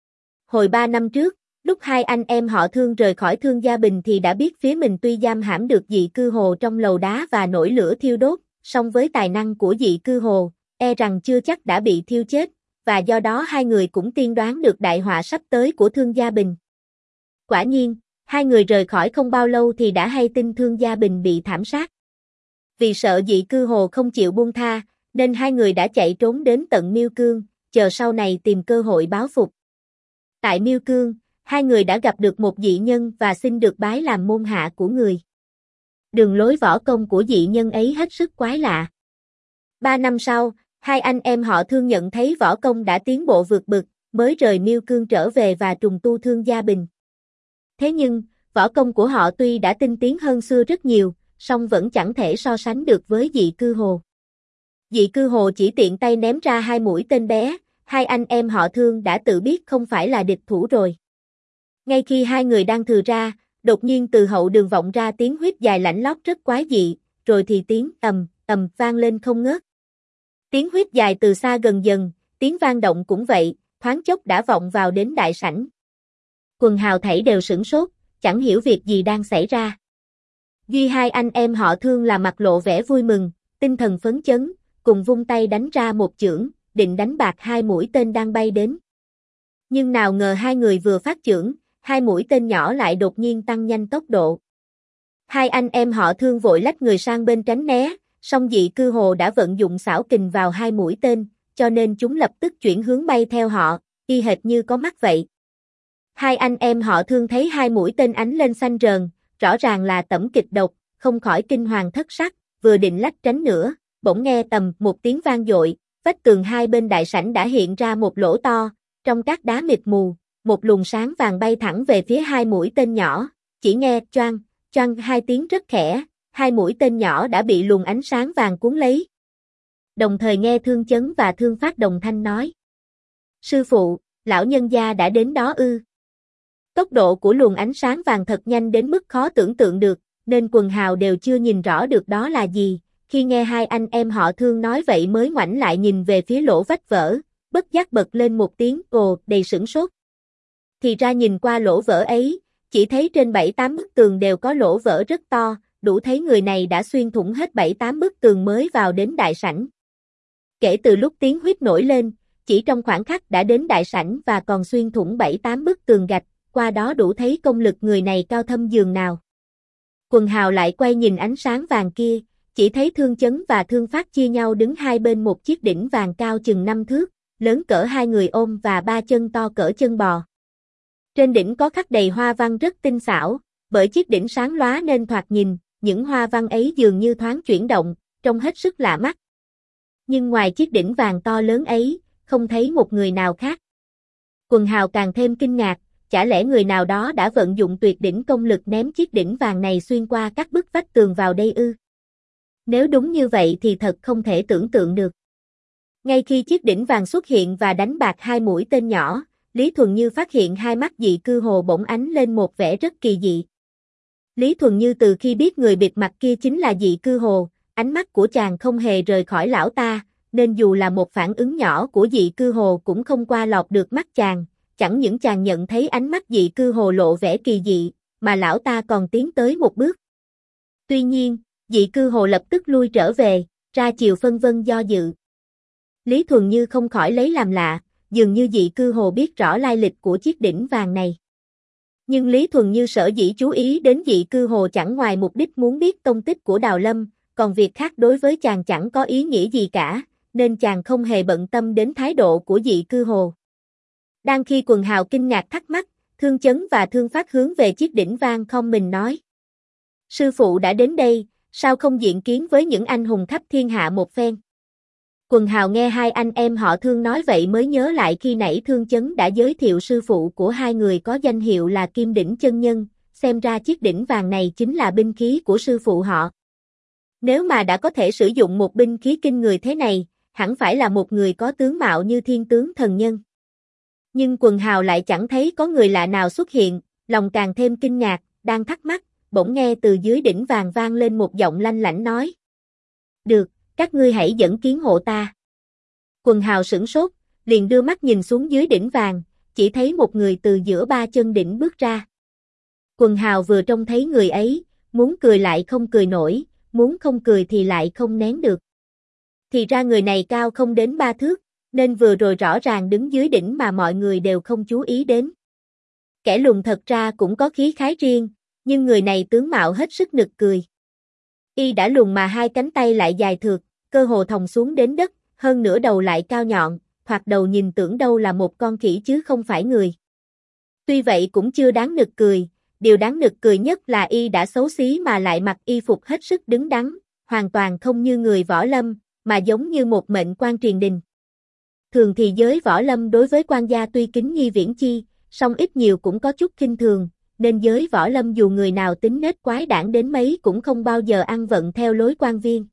Hồi 3 năm trước, lúc hai anh em họ Thương rời khỏi Thương Gia Bình thì đã biết phía mình tuy giam hãm được Dị Cư Hồ trong lầu đá và nổi lửa thiêu đốt, song với tài năng của Dị Cư Hồ, e rằng chưa chắc đã bị thiêu chết, và do đó hai người cũng tiên đoán được đại họa sắp tới của Thương Gia Bình. Quả nhiên, hai người rời khỏi không bao lâu thì đã hay tin Thương Gia Bình bị thảm sát. Vì sợ Dị Cư Hồ không chịu buông tha, nên hai người đã chạy trốn đến tận Miêu Cương, chờ sau này tìm cơ hội báo phục. Tại Miêu Cương, hai người đã gặp được một dị nhân và xin được bái làm môn hạ của người. Đường lối võ công của dị nhân ấy hết sức quái lạ. 3 năm sau, hai anh em họ Thương nhận thấy võ công đã tiến bộ vượt bậc, mới rời Miêu Cương trở về và trùng tu Thương Gia Bình. Thế nhưng, võ công của họ tuy đã tinh tiến hơn xưa rất nhiều, song vẫn chẳng thể so sánh được với Dị Cư Hồ. Dị Cư Hồ chỉ tiện tay ném ra hai mũi tên bé, hai anh em họ Thương đã tự biết không phải là địch thủ rồi. Ngay khi hai người đang thừ ra, đột nhiên từ hậu đường vọng ra tiếng huýt dài lạnh lót rất quái dị, rồi thì tiếng ầm ầm vang lên không ngớt. Tiếng huýt dài từ xa gần dần, tiếng vang động cũng vậy, thoáng chốc đã vọng vào đến đại sảnh. Quần hào thảy đều sửng sốt, chẳng hiểu việc gì đang xảy ra. Duy hai anh em họ Thương là mặt lộ vẻ vui mừng, tinh thần phấn chấn, cùng vung tay đánh ra một chưởng, định đánh bạc hai mũi tên đang bay đến. Nhưng nào ngờ hai người vừa phát chưởng, hai mũi tên nhỏ lại đột nhiên tăng nhanh tốc độ. Hai anh em họ Thương vội lách người sang bên tránh né, song Dị Cư Hồ đã vận dụng xảo kình vào hai mũi tên, cho nên chúng lập tức chuyển hướng bay theo họ, y hệt như có mắt vậy. Hai anh em họ Thương thấy hai mũi tên ánh lên xanh rờn, rõ ràng là tẩm kịch độc, không khỏi kinh hoàng thất sắc, vừa định lách tránh nữa, bỗng nghe tầm một tiếng vang dội, vách tường hai bên đại sảnh đã hiện ra một lỗ to, trong các đá mịt mù, một luồng sáng vàng bay thẳng về phía hai mũi tên nhỏ, chỉ nghe choang, choang hai tiếng rất khẽ, hai mũi tên nhỏ đã bị luồng ánh sáng vàng cuốn lấy. Đồng thời nghe Thương Chấn và Thương Phát đồng thanh nói. Sư phụ, lão nhân gia đã đến đó ư? Tốc độ của luồng ánh sáng vàng thật nhanh đến mức khó tưởng tượng được, nên quần hào đều chưa nhìn rõ được đó là gì. Khi nghe hai anh em họ Thương nói vậy mới ngoảnh lại nhìn về phía lỗ vách vỡ, bất giác bật lên một tiếng ồ đầy sửng sốt. Thì ra nhìn qua lỗ vỡ ấy, chỉ thấy trên 7-8 bức tường đều có lỗ vỡ rất to, đủ thấy người này đã xuyên thủng hết 7-8 bức tường mới vào đến đại sảnh. Kể từ lúc tiếng huýt nổi lên, chỉ trong khoảng khắc đã đến đại sảnh và còn xuyên thủng 7-8 bức tường gạch, qua đó đủ thấy công lực người này cao thâm dường nào. Quần hào lại quay nhìn ánh sáng vàng kia, chỉ thấy Thương Chấn và Thương Phát chia nhau đứng hai bên một chiếc đỉnh vàng cao chừng 5 thước, lớn cỡ hai người ôm và ba chân to cỡ chân bò. Trên đỉnh có khắc đầy hoa văn rất tinh xảo, bởi chiếc đỉnh sáng lóa nên thoạt nhìn, những hoa văn ấy dường như thoáng chuyển động, trông hết sức lạ mắt. Nhưng ngoài chiếc đỉnh vàng to lớn ấy, không thấy một người nào khác. Quần hào càng thêm kinh ngạc, chả lẽ người nào đó đã vận dụng tuyệt đỉnh công lực ném chiếc đỉnh vàng này xuyên qua các bức vách tường vào đây ư? Nếu đúng như vậy thì thật không thể tưởng tượng được. Ngay khi chiếc đỉnh vàng xuất hiện và đánh bạc hai mũi tên nhỏ, Lý Thuần Như phát hiện hai mắt dị cư hồ bỗng ánh lên một vẻ rất kỳ dị. Lý Thuần Như từ khi biết người bịt mặt kia chính là dị cư hồ, ánh mắt của chàng không hề rời khỏi lão ta, nên dù là một phản ứng nhỏ của dị cư hồ cũng không qua lọt được mắt chàng, chẳng những chàng nhận thấy ánh mắt dị cư hồ lộ vẻ kỳ dị, mà lão ta còn tiến tới một bước. Tuy nhiên, dị cư hồ lập tức lui trở về, ra chiều phân vân do dự. Lý Thuần Như không khỏi lấy làm lạ, dường như dị cư hồ biết rõ lai lịch của chiếc đỉnh vàng này. Nhưng Lý Thuần Như sở dĩ chú ý đến dị cư hồ chẳng ngoài mục đích muốn biết tông tích của Đào Lâm, còn việc khác đối với chàng chẳng có ý nghĩa gì cả, nên chàng không hề bận tâm đến thái độ của dị cư hồ. Đang khi quần hào kinh ngạc thắc mắc, Thương Chấn và Thương Phát hướng về chiếc đỉnh vang không mình nói. Sư phụ đã đến đây, sao không diện kiến với những anh hùng khắp thiên hạ một phen? Quần hào nghe hai anh em họ Thương nói vậy mới nhớ lại khi nãy Thương Chấn đã giới thiệu sư phụ của hai người có danh hiệu là Kim Đỉnh Chân Nhân, xem ra chiếc đỉnh vàng này chính là binh khí của sư phụ họ. Nếu mà đã có thể sử dụng một binh khí kinh người thế này, hẳn phải là một người có tướng mạo như thiên tướng thần nhân. Nhưng quần hào lại chẳng thấy có người lạ nào xuất hiện, lòng càng thêm kinh ngạc, đang thắc mắc, bỗng nghe từ dưới đỉnh vàng vang lên một giọng lanh lảnh nói. Được, các ngươi hãy dẫn kiến hộ ta. Quần hào sửng sốt, liền đưa mắt nhìn xuống dưới đỉnh vàng, chỉ thấy một người từ giữa ba chân đỉnh bước ra. Quần hào vừa trông thấy người ấy, muốn cười lại không cười nổi, muốn không cười thì lại không nén được. Thì ra người này cao không đến 3 thước, nên vừa rồi rõ ràng đứng dưới đỉnh mà mọi người đều không chú ý đến. Kẻ lùn thật ra cũng có khí khái riêng, nhưng người này tướng mạo hết sức nực cười. Y đã lùn mà hai cánh tay lại dài thượt, cơ hồ thòng xuống đến đất, hơn nữa đầu lại cao nhọn, thoạt đầu nhìn tưởng đâu là một con khỉ chứ không phải người. Tuy vậy cũng chưa đáng nực cười, điều đáng nực cười nhất là Y đã xấu xí mà lại mặc y phục hết sức đứng đắn, hoàn toàn không như người võ lâm, mà giống như một mệnh quan triền đình. Thường thì giới võ lâm đối với quan gia tuy kính nhi viễn chi, song ít nhiều cũng có chút khinh thường, nên giới võ lâm dù người nào tính nết quái đản đến mấy cũng không bao giờ ăn vận theo lối quan viên.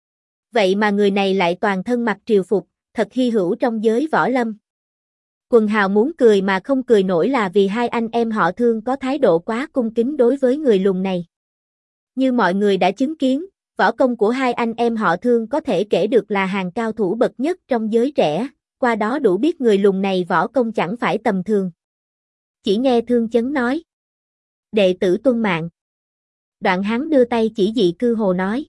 Vậy mà người này lại toàn thân mặc triều phục, thật hy hữu trong giới võ lâm. Quần hào muốn cười mà không cười nổi là vì hai anh em họ Thương có thái độ quá cung kính đối với người lùn này. Như mọi người đã chứng kiến, võ công của hai anh em họ Thương có thể kể được là hàng cao thủ bậc nhất trong giới trẻ, qua đó đủ biết người lùn này võ công chẳng phải tầm thường. Chỉ nghe Thương Chấn nói. Đệ tử tuân mạng. Đoạn hắn đưa tay chỉ dị cư hồ nói.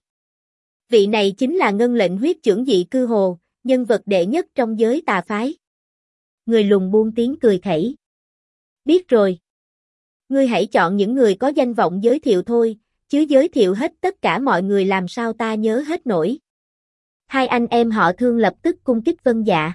Vị này chính là ngân lệnh huyết chưởng dị cư hồ, nhân vật đệ nhất trong giới tà phái. Người lùn buông tiếng cười khẩy. Biết rồi. Ngươi hãy chọn những người có danh vọng giới thiệu thôi, chứ giới thiệu hết tất cả mọi người làm sao ta nhớ hết nổi. Hai anh em họ Thương lập tức cung kích vâng dạ.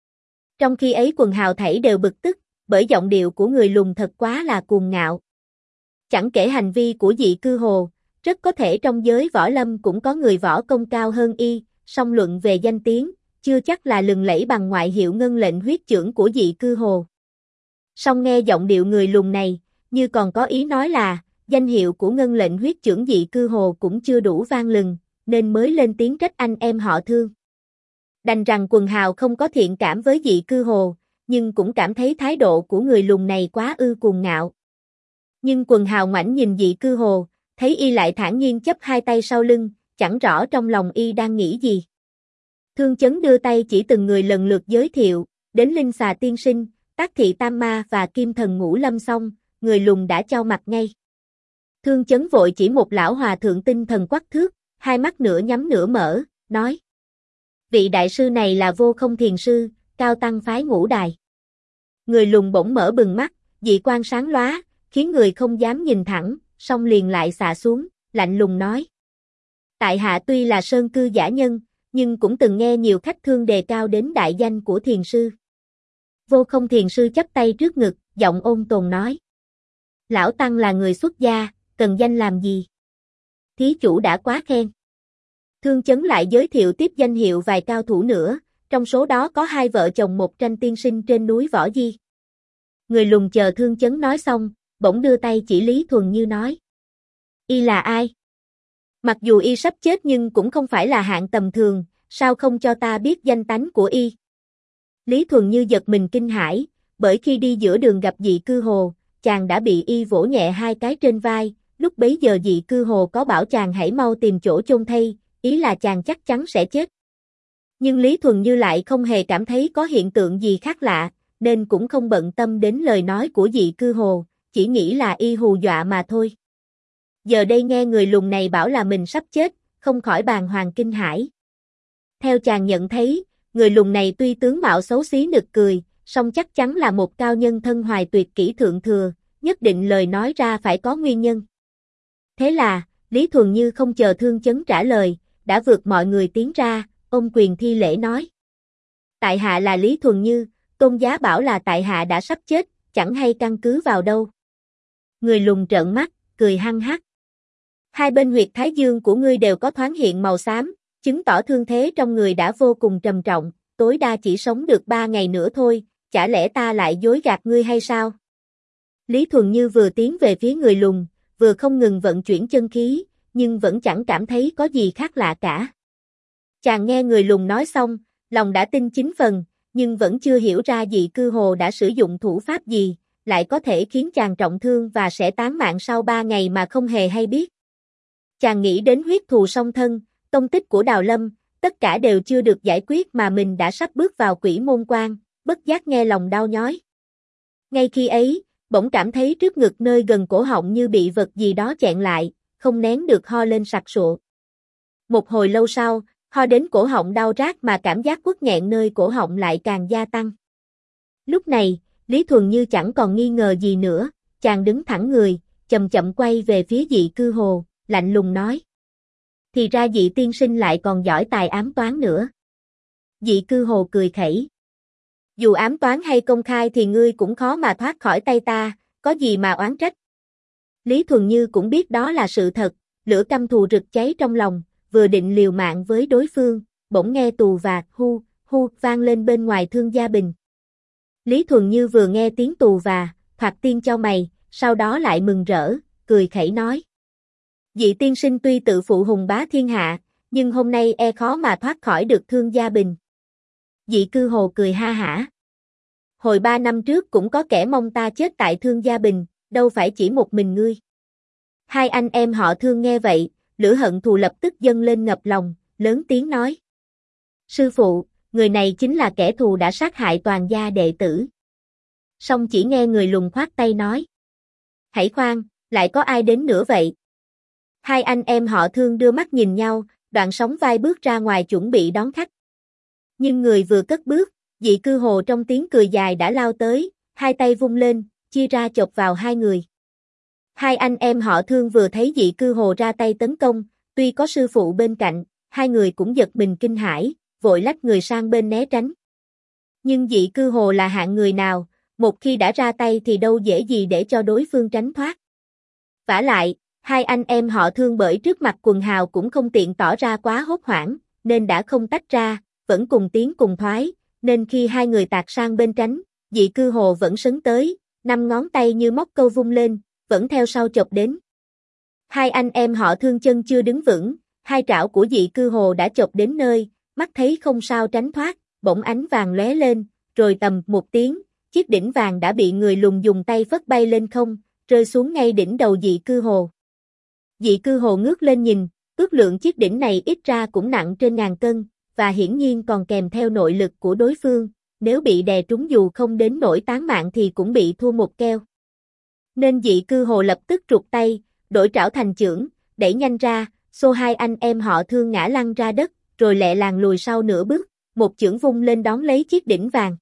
Trong khi ấy quần hào thảy đều bực tức, bởi giọng điệu của người lùn thật quá là cuồng ngạo. Chẳng kể hành vi của dị cư hồ, rất có thể trong giới võ lâm cũng có người võ công cao hơn y, song luận về danh tiếng, chưa chắc là lừng lẫy bằng ngoại hiệu ngân lệnh huyết chưởng của dị cư hồ. Song nghe giọng điệu người lùn này, như còn có ý nói là, danh hiệu của ngân lệnh huyết chưởng dị cư hồ cũng chưa đủ vang lừng, nên mới lên tiếng trách anh em họ Thương. Đành rằng quần hào không có thiện cảm với dị cư hồ, nhưng cũng cảm thấy thái độ của người lùn này quá cuồng ngạo. Nhưng quần hào ngoảnh nhìn dị cư hồ, thấy y lại thản nhiên chắp hai tay sau lưng, chẳng rõ trong lòng y đang nghĩ gì. Thương Chấn đưa tay chỉ từng người lần lượt giới thiệu, đến Linh Xà Tiên Sinh, Tác Thị Tam Ma và Kim Thần Ngũ Lâm xong, người lùn đã chau mặt ngay. Thương Chấn vội chỉ một lão hòa thượng tinh thần quắc thước, hai mắt nửa nhắm nửa mở, nói. Vị đại sư này là Vô Không Thiền Sư, cao tăng phái Ngũ Đài. Người lùn bỗng mở bừng mắt, dị quang sáng lóa, khiến người không dám nhìn thẳng, song liền lại xạ xuống, lạnh lùng nói. Tại hạ tuy là sơn cư giả nhân, nhưng cũng từng nghe nhiều khách thương đề cao đến đại danh của thiền sư. Vô Không Thiền Sư chắp tay trước ngực, giọng ôn tồn nói. Lão Tăng là người xuất gia, cần danh làm gì? Thí chủ đã quá khen. Thương Chấn lại giới thiệu tiếp danh hiệu vài cao thủ nữa, trong số đó có hai vợ chồng một tranh tiên sinh trên núi Võ Di. Người lùn chờ Thương Chấn nói xong, bỗng đưa tay chỉ Lý Thuần Như nói. Y là ai? Mặc dù y sắp chết nhưng cũng không phải là hạng tầm thường, sao không cho ta biết danh tánh của y? Lý Thuần Như giật mình kinh hãi, bởi khi đi giữa đường gặp dị cư hồ, chàng đã bị y vỗ nhẹ 2 cái trên vai, lúc bấy giờ dị cư hồ có bảo chàng hãy mau tìm chỗ chôn thây, ý là chàng chắc chắn sẽ chết. Nhưng Lý Thuần Như lại không hề cảm thấy có hiện tượng gì khác lạ, nên cũng không bận tâm đến lời nói của dị cư hồ, chỉ nghĩ là y hù dọa mà thôi. Giờ đây nghe người lùn này bảo là mình sắp chết, không khỏi bàng hoàng kinh hãi. Theo chàng nhận thấy, người lùn này tuy tướng mạo xấu xí nực cười, song chắc chắn là một cao nhân thân hoài tuyệt kỹ thượng thừa, nhất định lời nói ra phải có nguyên nhân. Thế là, Lý Thuần Như không chờ Thương Chấn trả lời, đã vượt mọi người tiến ra, ôm quyền thi lễ nói. Tại hạ là Lý Thuần Như, tôn giá bảo là tại hạ đã sắp chết, chẳng hay căn cứ vào đâu. Người lùn trợn mắt, cười hăng hắc. Hai bên huyệt thái dương của ngươi đều có thoáng hiện màu xám, chứng tỏ thương thế trong người đã vô cùng trầm trọng, tối đa chỉ sống được 3 ngày nữa thôi, chả lẽ ta lại dối gạt ngươi hay sao? Lý Thuần Như vừa tiến về phía người lùn, vừa không ngừng vận chuyển chân khí, nhưng vẫn chẳng cảm thấy có gì khác lạ cả. Chàng nghe người lùn nói xong, lòng đã tin 9 phần, nhưng vẫn chưa hiểu ra dị cư hồ đã sử dụng thủ pháp gì, lại có thể khiến chàng trọng thương và sẽ tán mạng sau 3 ngày mà không hề hay biết. Chàng nghĩ đến huyết thù song thân, tông tích của Đào Lâm, tất cả đều chưa được giải quyết mà mình đã sắp bước vào quỷ môn quan, bất giác nghe lòng đau nhói. Ngay khi ấy, bỗng cảm thấy trước ngực nơi gần cổ họng như bị vật gì đó chẹn lại, không nén được ho lên sặc sụa. Một hồi lâu sau, ho đến cổ họng đau rát mà cảm giác quất nghẹn nơi cổ họng lại càng gia tăng. Lúc này, Lý Thuần Như chẳng còn nghi ngờ gì nữa, chàng đứng thẳng người, chậm chậm quay về phía dị cư hồ, lạnh lùng nói. Thì ra dị tiên sinh lại còn giỏi tài ám toán nữa. Dị cư hồ cười khẩy. Dù ám toán hay công khai thì ngươi cũng khó mà thoát khỏi tay ta, có gì mà oán trách. Lý Thuần Như cũng biết đó là sự thật, lửa căm thù rực cháy trong lòng, vừa định liều mạng với đối phương, bỗng nghe tù và hu, hu vang lên bên ngoài Thương Gia Bình. Lý Thuần Như vừa nghe tiếng tù và, thoạt tiên chau mày, sau đó lại mừng rỡ, cười khẩy nói. Dị tiên sinh tuy tự phụ hùng bá thiên hạ, nhưng hôm nay e khó mà thoát khỏi được Thương Gia Bình. Dị cư hồ cười ha hả. Hồi 3 năm trước cũng có kẻ mong ta chết tại Thương Gia Bình, đâu phải chỉ một mình ngươi. Hai anh em họ Thương nghe vậy, lửa hận thù lập tức dâng lên ngập lòng, lớn tiếng nói. Sư phụ, người này chính là kẻ thù đã sát hại toàn gia đệ tử. Song chỉ nghe người lùn khoát tay nói. Hãy khoan, lại có ai đến nữa vậy? Hai anh em họ Thương đưa mắt nhìn nhau, đoạn sóng vai bước ra ngoài chuẩn bị đón khách. Nhưng người vừa cất bước, dị cư hồ trong tiếng cười dài đã lao tới, hai tay vung lên, chia ra chộp vào hai người. Hai anh em họ Thương vừa thấy dị cư hồ ra tay tấn công, tuy có sư phụ bên cạnh, hai người cũng giật mình kinh hãi, vội lách người sang bên né tránh. Nhưng dị cư hồ là hạng người nào, một khi đã ra tay thì đâu dễ gì để cho đối phương tránh thoát. Vả lại, hai anh em họ Thương bởi trước mặt quần hào cũng không tiện tỏ ra quá hốt hoảng, nên đã không tách ra, vẫn cùng tiến cùng thoái, nên khi hai người tạt sang bên tránh, dị cư hồ vẫn sấn tới, 5 ngón tay như móc câu vung lên, vẫn theo sau chộp đến. Hai anh em họ Thương chân chưa đứng vững, hai trảo của dị cư hồ đã chộp đến nơi, mắt thấy không sao tránh thoát, bỗng ánh vàng lóe lên, rồi tầm một tiếng, chiếc đỉnh vàng đã bị người lùn dùng tay phất bay lên không, rơi xuống ngay đỉnh đầu dị cư hồ. Dị cư hồ ngước lên nhìn, ước lượng chiếc đỉnh này ít ra cũng nặng trên 1000 cân, và hiển nhiên còn kèm theo nội lực của đối phương, nếu bị đè trúng dù không đến nỗi tán mạng thì cũng bị thua một keo. Nên dị cư hồ lập tức rụt tay, đổi trảo thành chưởng, đẩy nhanh ra, xô hai anh em họ Thương ngã lăn ra đất, rồi lẹ làng lùi sau nửa bước, một chưởng vung lên đón lấy chiếc đỉnh vàng.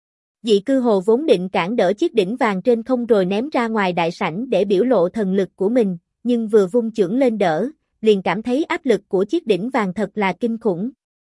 Dị cư hồ vốn định cản đỡ chiếc đỉnh vàng trên không rồi ném ra ngoài đại sảnh để biểu lộ thần lực của mình, nhưng vừa vung chưởng lên đỡ, liền cảm thấy áp lực của chiếc đỉnh vàng thật là kinh khủng.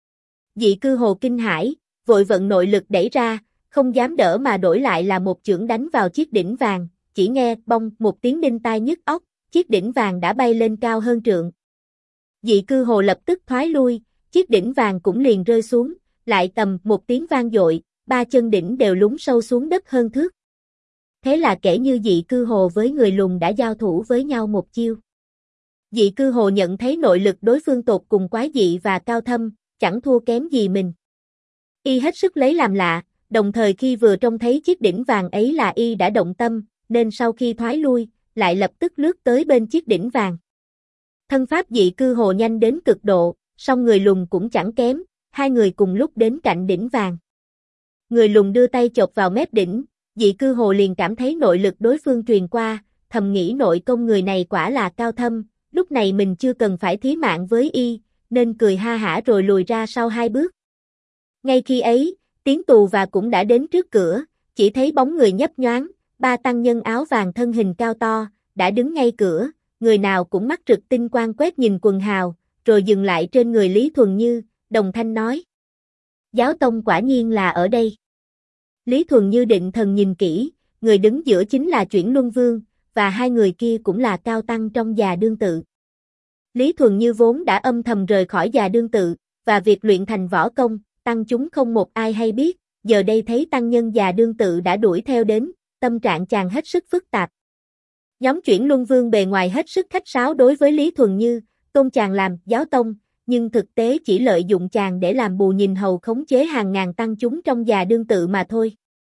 Dị cư hồ kinh hãi, vội vận nội lực đẩy ra, không dám đỡ mà đổi lại là một chưởng đánh vào chiếc đỉnh vàng, chỉ nghe bong một tiếng đinh tai nhức óc, chiếc đỉnh vàng đã bay lên cao hơn trượng. Dị cư hồ lập tức thoái lui, chiếc đỉnh vàng cũng liền rơi xuống, lại tầm một tiếng vang dội, 3 chân đỉnh đều lún sâu xuống đất hơn thước. Thế là kể như dị cư hồ với người lùn đã giao thủ với nhau một chiêu. Dị cư hồ nhận thấy nội lực đối phương tột cùng quái dị và cao thâm, chẳng thua kém gì mình. Y hết sức lấy làm lạ, đồng thời khi vừa trông thấy chiếc đỉnh vàng ấy là y đã động tâm, nên sau khi thoái lui, lại lập tức lướt tới bên chiếc đỉnh vàng. Thân pháp dị cư hồ nhanh đến cực độ, song người lùn cũng chẳng kém, hai người cùng lúc đến cạnh đỉnh vàng. Người lùn đưa tay chộp vào mép đỉnh, dị cư hồ liền cảm thấy nội lực đối phương truyền qua, thầm nghĩ nội công người này quả là cao thâm, lúc này mình chưa cần phải thí mạng với y, nên cười ha hả rồi lùi ra sau 2 bước. Ngay khi ấy, tiếng tù và cũng đã đến trước cửa, chỉ thấy bóng người nhấp nhoáng, 3 tăng nhân áo vàng thân hình cao to, đã đứng ngay cửa, người nào cũng mắt rực tinh quang quét nhìn quần hào, rồi dừng lại trên người Lý Thuần Như, đồng thanh nói. Giáo tông quả nhiên là ở đây. Lý Thuần Như định thần nhìn kỹ, người đứng giữa chính là Chuyển Luân Vương, và hai người kia cũng là cao tăng trong Già Đương Tự. Lý Thuần Như vốn đã âm thầm rời khỏi Già Đương Tự, và việc luyện thành võ công, tăng chúng không một ai hay biết, giờ đây thấy tăng nhân Già Đương Tự đã đuổi theo đến, tâm trạng chàng hết sức phức tạp. Nhóm Chuyển Luân Vương bề ngoài hết sức khách sáo đối với Lý Thuần Như, tôn chàng làm giáo tông, nhưng thực tế chỉ lợi dụng chàng để làm bù nhìn hầu khống chế hàng ngàn tăng chúng trong Già Đương Tự mà thôi.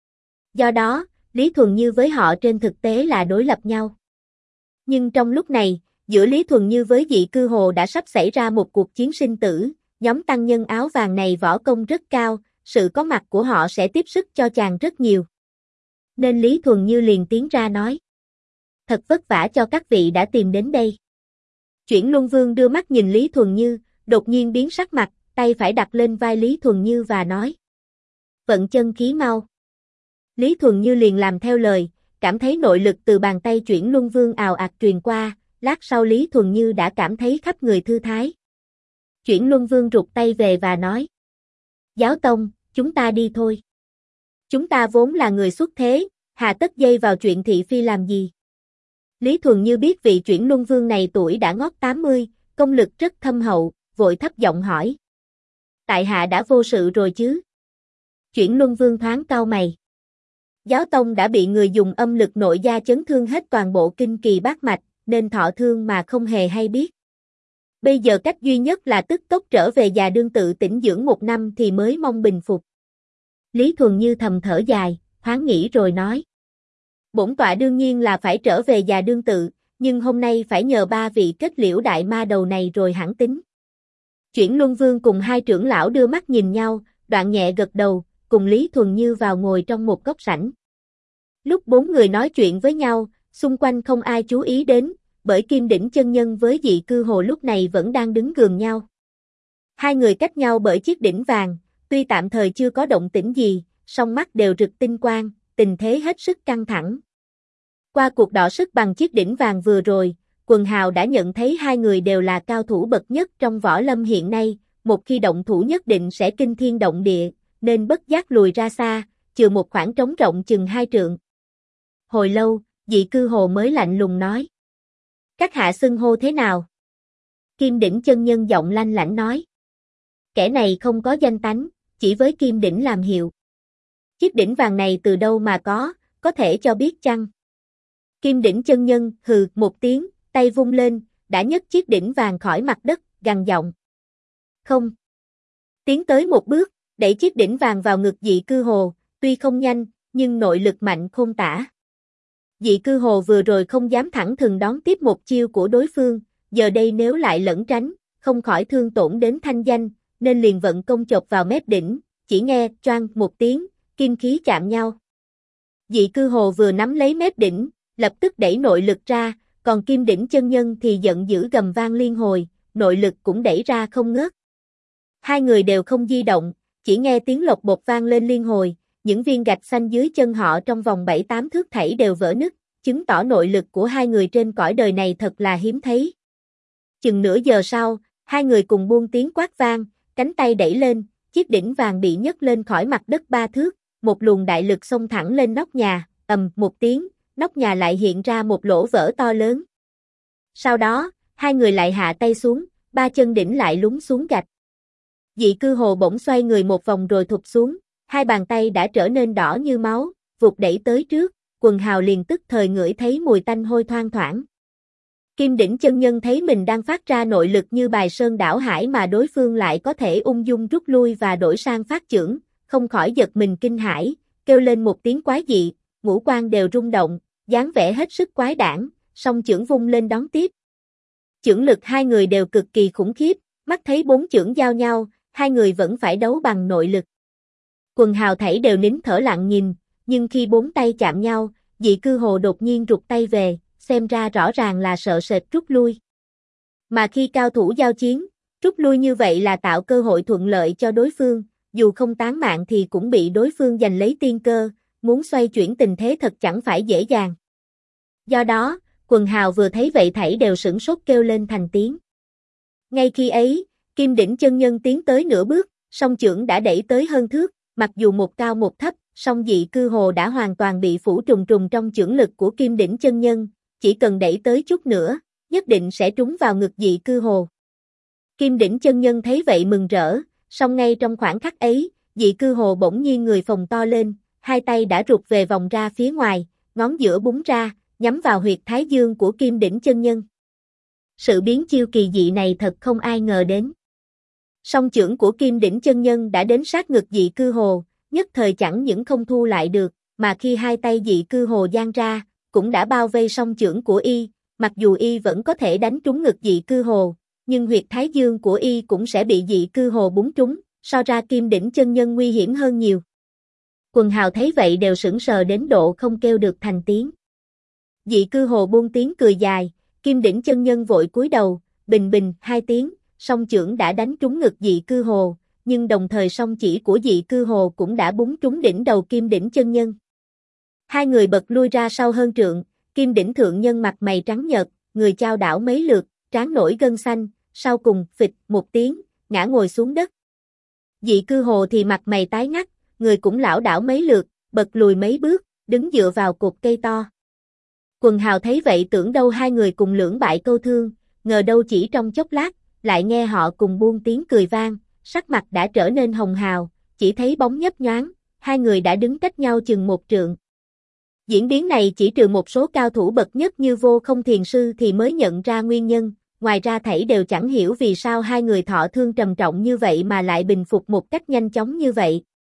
Do đó, Lý Thuần Như với họ trên thực tế là đối lập nhau. Nhưng trong lúc này, giữa Lý Thuần Như với dị cư hồ đã sắp xảy ra một cuộc chiến sinh tử, nhóm tăng nhân áo vàng này võ công rất cao, sự có mặt của họ sẽ tiếp sức cho chàng rất nhiều. Nên Lý Thuần Như liền tiến ra nói. Thật vất vả cho các vị đã tìm đến đây. Chuyển Luân Vương đưa mắt nhìn Lý Thuần Như, đột nhiên biến sắc mặt, tay phải đặt lên vai Lý Thuần Như và nói. Vận chân khí mau. Lý Thuần Như liền làm theo lời, cảm thấy nội lực từ bàn tay Chuyển Luân Vương ào ạt truyền qua, lát sau Lý Thuần Như đã cảm thấy khắp người thư thái. Chuyển Luân Vương rụt tay về và nói. Giáo tông, chúng ta đi thôi. Chúng ta vốn là người xuất thế, hà tất dây vào chuyện thị phi làm gì? Lý Thuần Như biết vị Chuyển Luân Vương này tuổi đã ngót 80, công lực rất thâm hậu, vội thấp giọng hỏi. Tại hạ đã vô sự rồi chứ? Chuyển Luân Vương thoáng cau mày. Giáo tông đã bị người dùng âm lực nội gia chấn thương hết toàn bộ kinh kỳ bát mạch, nên thọ thương mà không hề hay biết. Bây giờ cách duy nhất là tức tốc trở về Già Đương Tự tĩnh dưỡng 1 năm thì mới mong bình phục. Lý Thuần Như thầm thở dài, thoáng nghĩ rồi nói. Bổn tọa đương nhiên là phải trở về Già Đương Tự, nhưng hôm nay phải nhờ 3 vị kết liễu đại ma đầu này rồi hẳn tính. Chuyển Luân Vương cùng 2 trưởng lão đưa mắt nhìn nhau, đoạn nhẹ gật đầu, cùng Lý Thuần Như vào ngồi trong một góc sảnh. Lúc 4 người nói chuyện với nhau, xung quanh không ai chú ý đến, bởi Kim Đỉnh chân nhân với dị cư hồ lúc này vẫn đang đứng gần nhau. Hai người cách nhau bởi chiếc đỉnh vàng, tuy tạm thời chưa có động tĩnh gì, song mắt đều rực tinh quang, tình thế hết sức căng thẳng. Qua cuộc đọ sức bằng chiếc đỉnh vàng vừa rồi, quần hào đã nhận thấy hai người đều là cao thủ bậc nhất trong võ lâm hiện nay, một khi động thủ nhất định sẽ kinh thiên động địa, nên bất giác lùi ra xa, chừa một khoảng trống rộng chừng 2 trượng. Hồi lâu, dị cư hồ mới lạnh lùng nói. Các hạ xưng hô thế nào? Kim Đỉnh chân nhân giọng lanh lảnh nói. Kẻ này không có danh tánh, chỉ với Kim Đỉnh làm hiệu. Chiếc đỉnh vàng này từ đâu mà có thể cho biết chăng? Kim Đỉnh chân nhân hừ một tiếng, tay vung lên, đã nhấc chiếc đỉnh vàng khỏi mặt đất, gằn giọng. Không. Tiến tới một bước, đẩy chiếc đỉnh vàng vào ngực dị cư hồ, tuy không nhanh, nhưng nội lực mạnh khôn tả. Dị cư hồ vừa rồi không dám thẳng thừng đón tiếp một chiêu của đối phương, giờ đây nếu lại lẩn tránh, không khỏi thương tổn đến thanh danh, nên liền vận công chộp vào mép đỉnh, chỉ nghe choang một tiếng, kim khí chạm nhau. Dị cư hồ vừa nắm lấy mép đỉnh, lập tức đẩy nội lực ra, còn Kim Đỉnh chân nhân thì giận dữ gầm vang liên hồi, nội lực cũng đẩy ra không ngớt. Hai người đều không di động, chỉ nghe tiếng lộc bột vang lên liên hồi, những viên gạch xanh dưới chân họ trong vòng 7-8 thước thảy đều vỡ nứt, chứng tỏ nội lực của hai người trên cõi đời này thật là hiếm thấy. Chừng nửa giờ sau, hai người cùng buông tiếng quát vang, cánh tay đẩy lên, chiếc đỉnh vàng bị nhấc lên khỏi mặt đất 3 thước, một luồng đại lực xông thẳng lên nóc nhà, ầm một tiếng, nóc nhà lại hiện ra một lỗ vỡ to lớn. Sau đó, hai người lại hạ tay xuống, 3 chân đỉnh lại lún xuống gạch. Dị cư hồ bỗng xoay người một vòng rồi thụp xuống, 2 bàn tay đã trở nên đỏ như máu, vụt đẩy tới trước, quần hào liền tức thời ngửi thấy mùi tanh hôi thoang thoảng. Kim Đỉnh chân nhân thấy mình đang phát ra nội lực như bài sơn đảo hải mà đối phương lại có thể ung dung rút lui và đổi sang phát chưởng, không khỏi giật mình kinh hãi, kêu lên một tiếng quái dị, ngũ quan đều rung động, dáng vẻ hết sức quái đản, song chưởng vung lên đón tiếp. Chưởng lực hai người đều cực kỳ khủng khiếp, mắt thấy bốn chưởng giao nhau, hai người vẫn phải đấu bằng nội lực. Quần hào thảy đều nín thở lặng nhìn, nhưng khi bốn tay chạm nhau, Dị Cư Hồ đột nhiên rụt tay về, xem ra rõ ràng là sợ sệt rút lui. Mà khi cao thủ giao chiến, rút lui như vậy là tạo cơ hội thuận lợi cho đối phương, dù không tán mạng thì cũng bị đối phương giành lấy tiên cơ, muốn xoay chuyển tình thế thật chẳng phải dễ dàng. Do đó, quần hào vừa thấy vậy thảy đều sửng sốt kêu lên thành tiếng. Ngay khi ấy, Kim Đỉnh chân nhân tiến tới nửa bước, song chưởng đã đẩy tới hơn thước, mặc dù một cao một thấp, song Dị Cư Hồ đã hoàn toàn bị phủ trùng trùng trong chưởng lực của Kim Đỉnh chân nhân, chỉ cần đẩy tới chút nữa, nhất định sẽ trúng vào ngực Dị Cư Hồ. Kim Đỉnh chân nhân thấy vậy mừng rỡ, song ngay trong khoảnh khắc ấy, Dị Cư Hồ bỗng nhiên người phồng to lên, hai tay đã rụt về vòng ra phía ngoài, ngón giữa búng ra, nhắm vào huyệt thái dương của Kim Đỉnh chân nhân. Sự biến chiêu kỳ dị này thật không ai ngờ đến. Song chưởng của Kim Đỉnh chân nhân đã đến sát ngực Dị Cư Hồ, nhất thời chẳng những không thu lại được, mà khi hai tay Dị Cư Hồ giang ra, cũng đã bao vây song chưởng của y, mặc dù y vẫn có thể đánh trúng ngực Dị Cư Hồ, nhưng huyệt thái dương của y cũng sẽ bị Dị Cư Hồ búng trúng, so ra Kim Đỉnh chân nhân nguy hiểm hơn nhiều. Quần hào thấy vậy đều sững sờ đến độ không kêu được thành tiếng. Dị Cư Hồ buông tiếng cười dài, Kim Đỉnh chân nhân vội cúi đầu, bình bình hai tiếng, song chưởng đã đánh trúng ngực Dị Cư Hồ, nhưng đồng thời song chỉ của Dị Cư Hồ cũng đã búng trúng đỉnh đầu Kim Đỉnh chân nhân. Hai người bật lui ra sau hơn trượng, Kim Đỉnh thượng nhân mặt mày trắng nhợt, người chao đảo mấy lượt, trán nổi gân xanh, sau cùng phịch một tiếng, ngã ngồi xuống đất. Dị Cư Hồ thì mặt mày tái ngắt, người cũng lảo đảo mấy lượt, bật lùi mấy bước, đứng dựa vào cột cây to. Quần hào thấy vậy tưởng đâu hai người cùng lưỡng bại câu thương, ngờ đâu chỉ trong chốc lát, lại nghe họ cùng buông tiếng cười vang, sắc mặt đã trở nên hồng hào, chỉ thấy bóng nhấp nhoáng, hai người đã đứng cách nhau chừng một trượng. Diễn biến này chỉ trừ một số cao thủ bậc nhất như Vô Không Thiền Sư thì mới nhận ra nguyên nhân, ngoài ra thảy đều chẳng hiểu vì sao hai người thọ thương trầm trọng như vậy mà lại bình phục một cách nhanh chóng như vậy.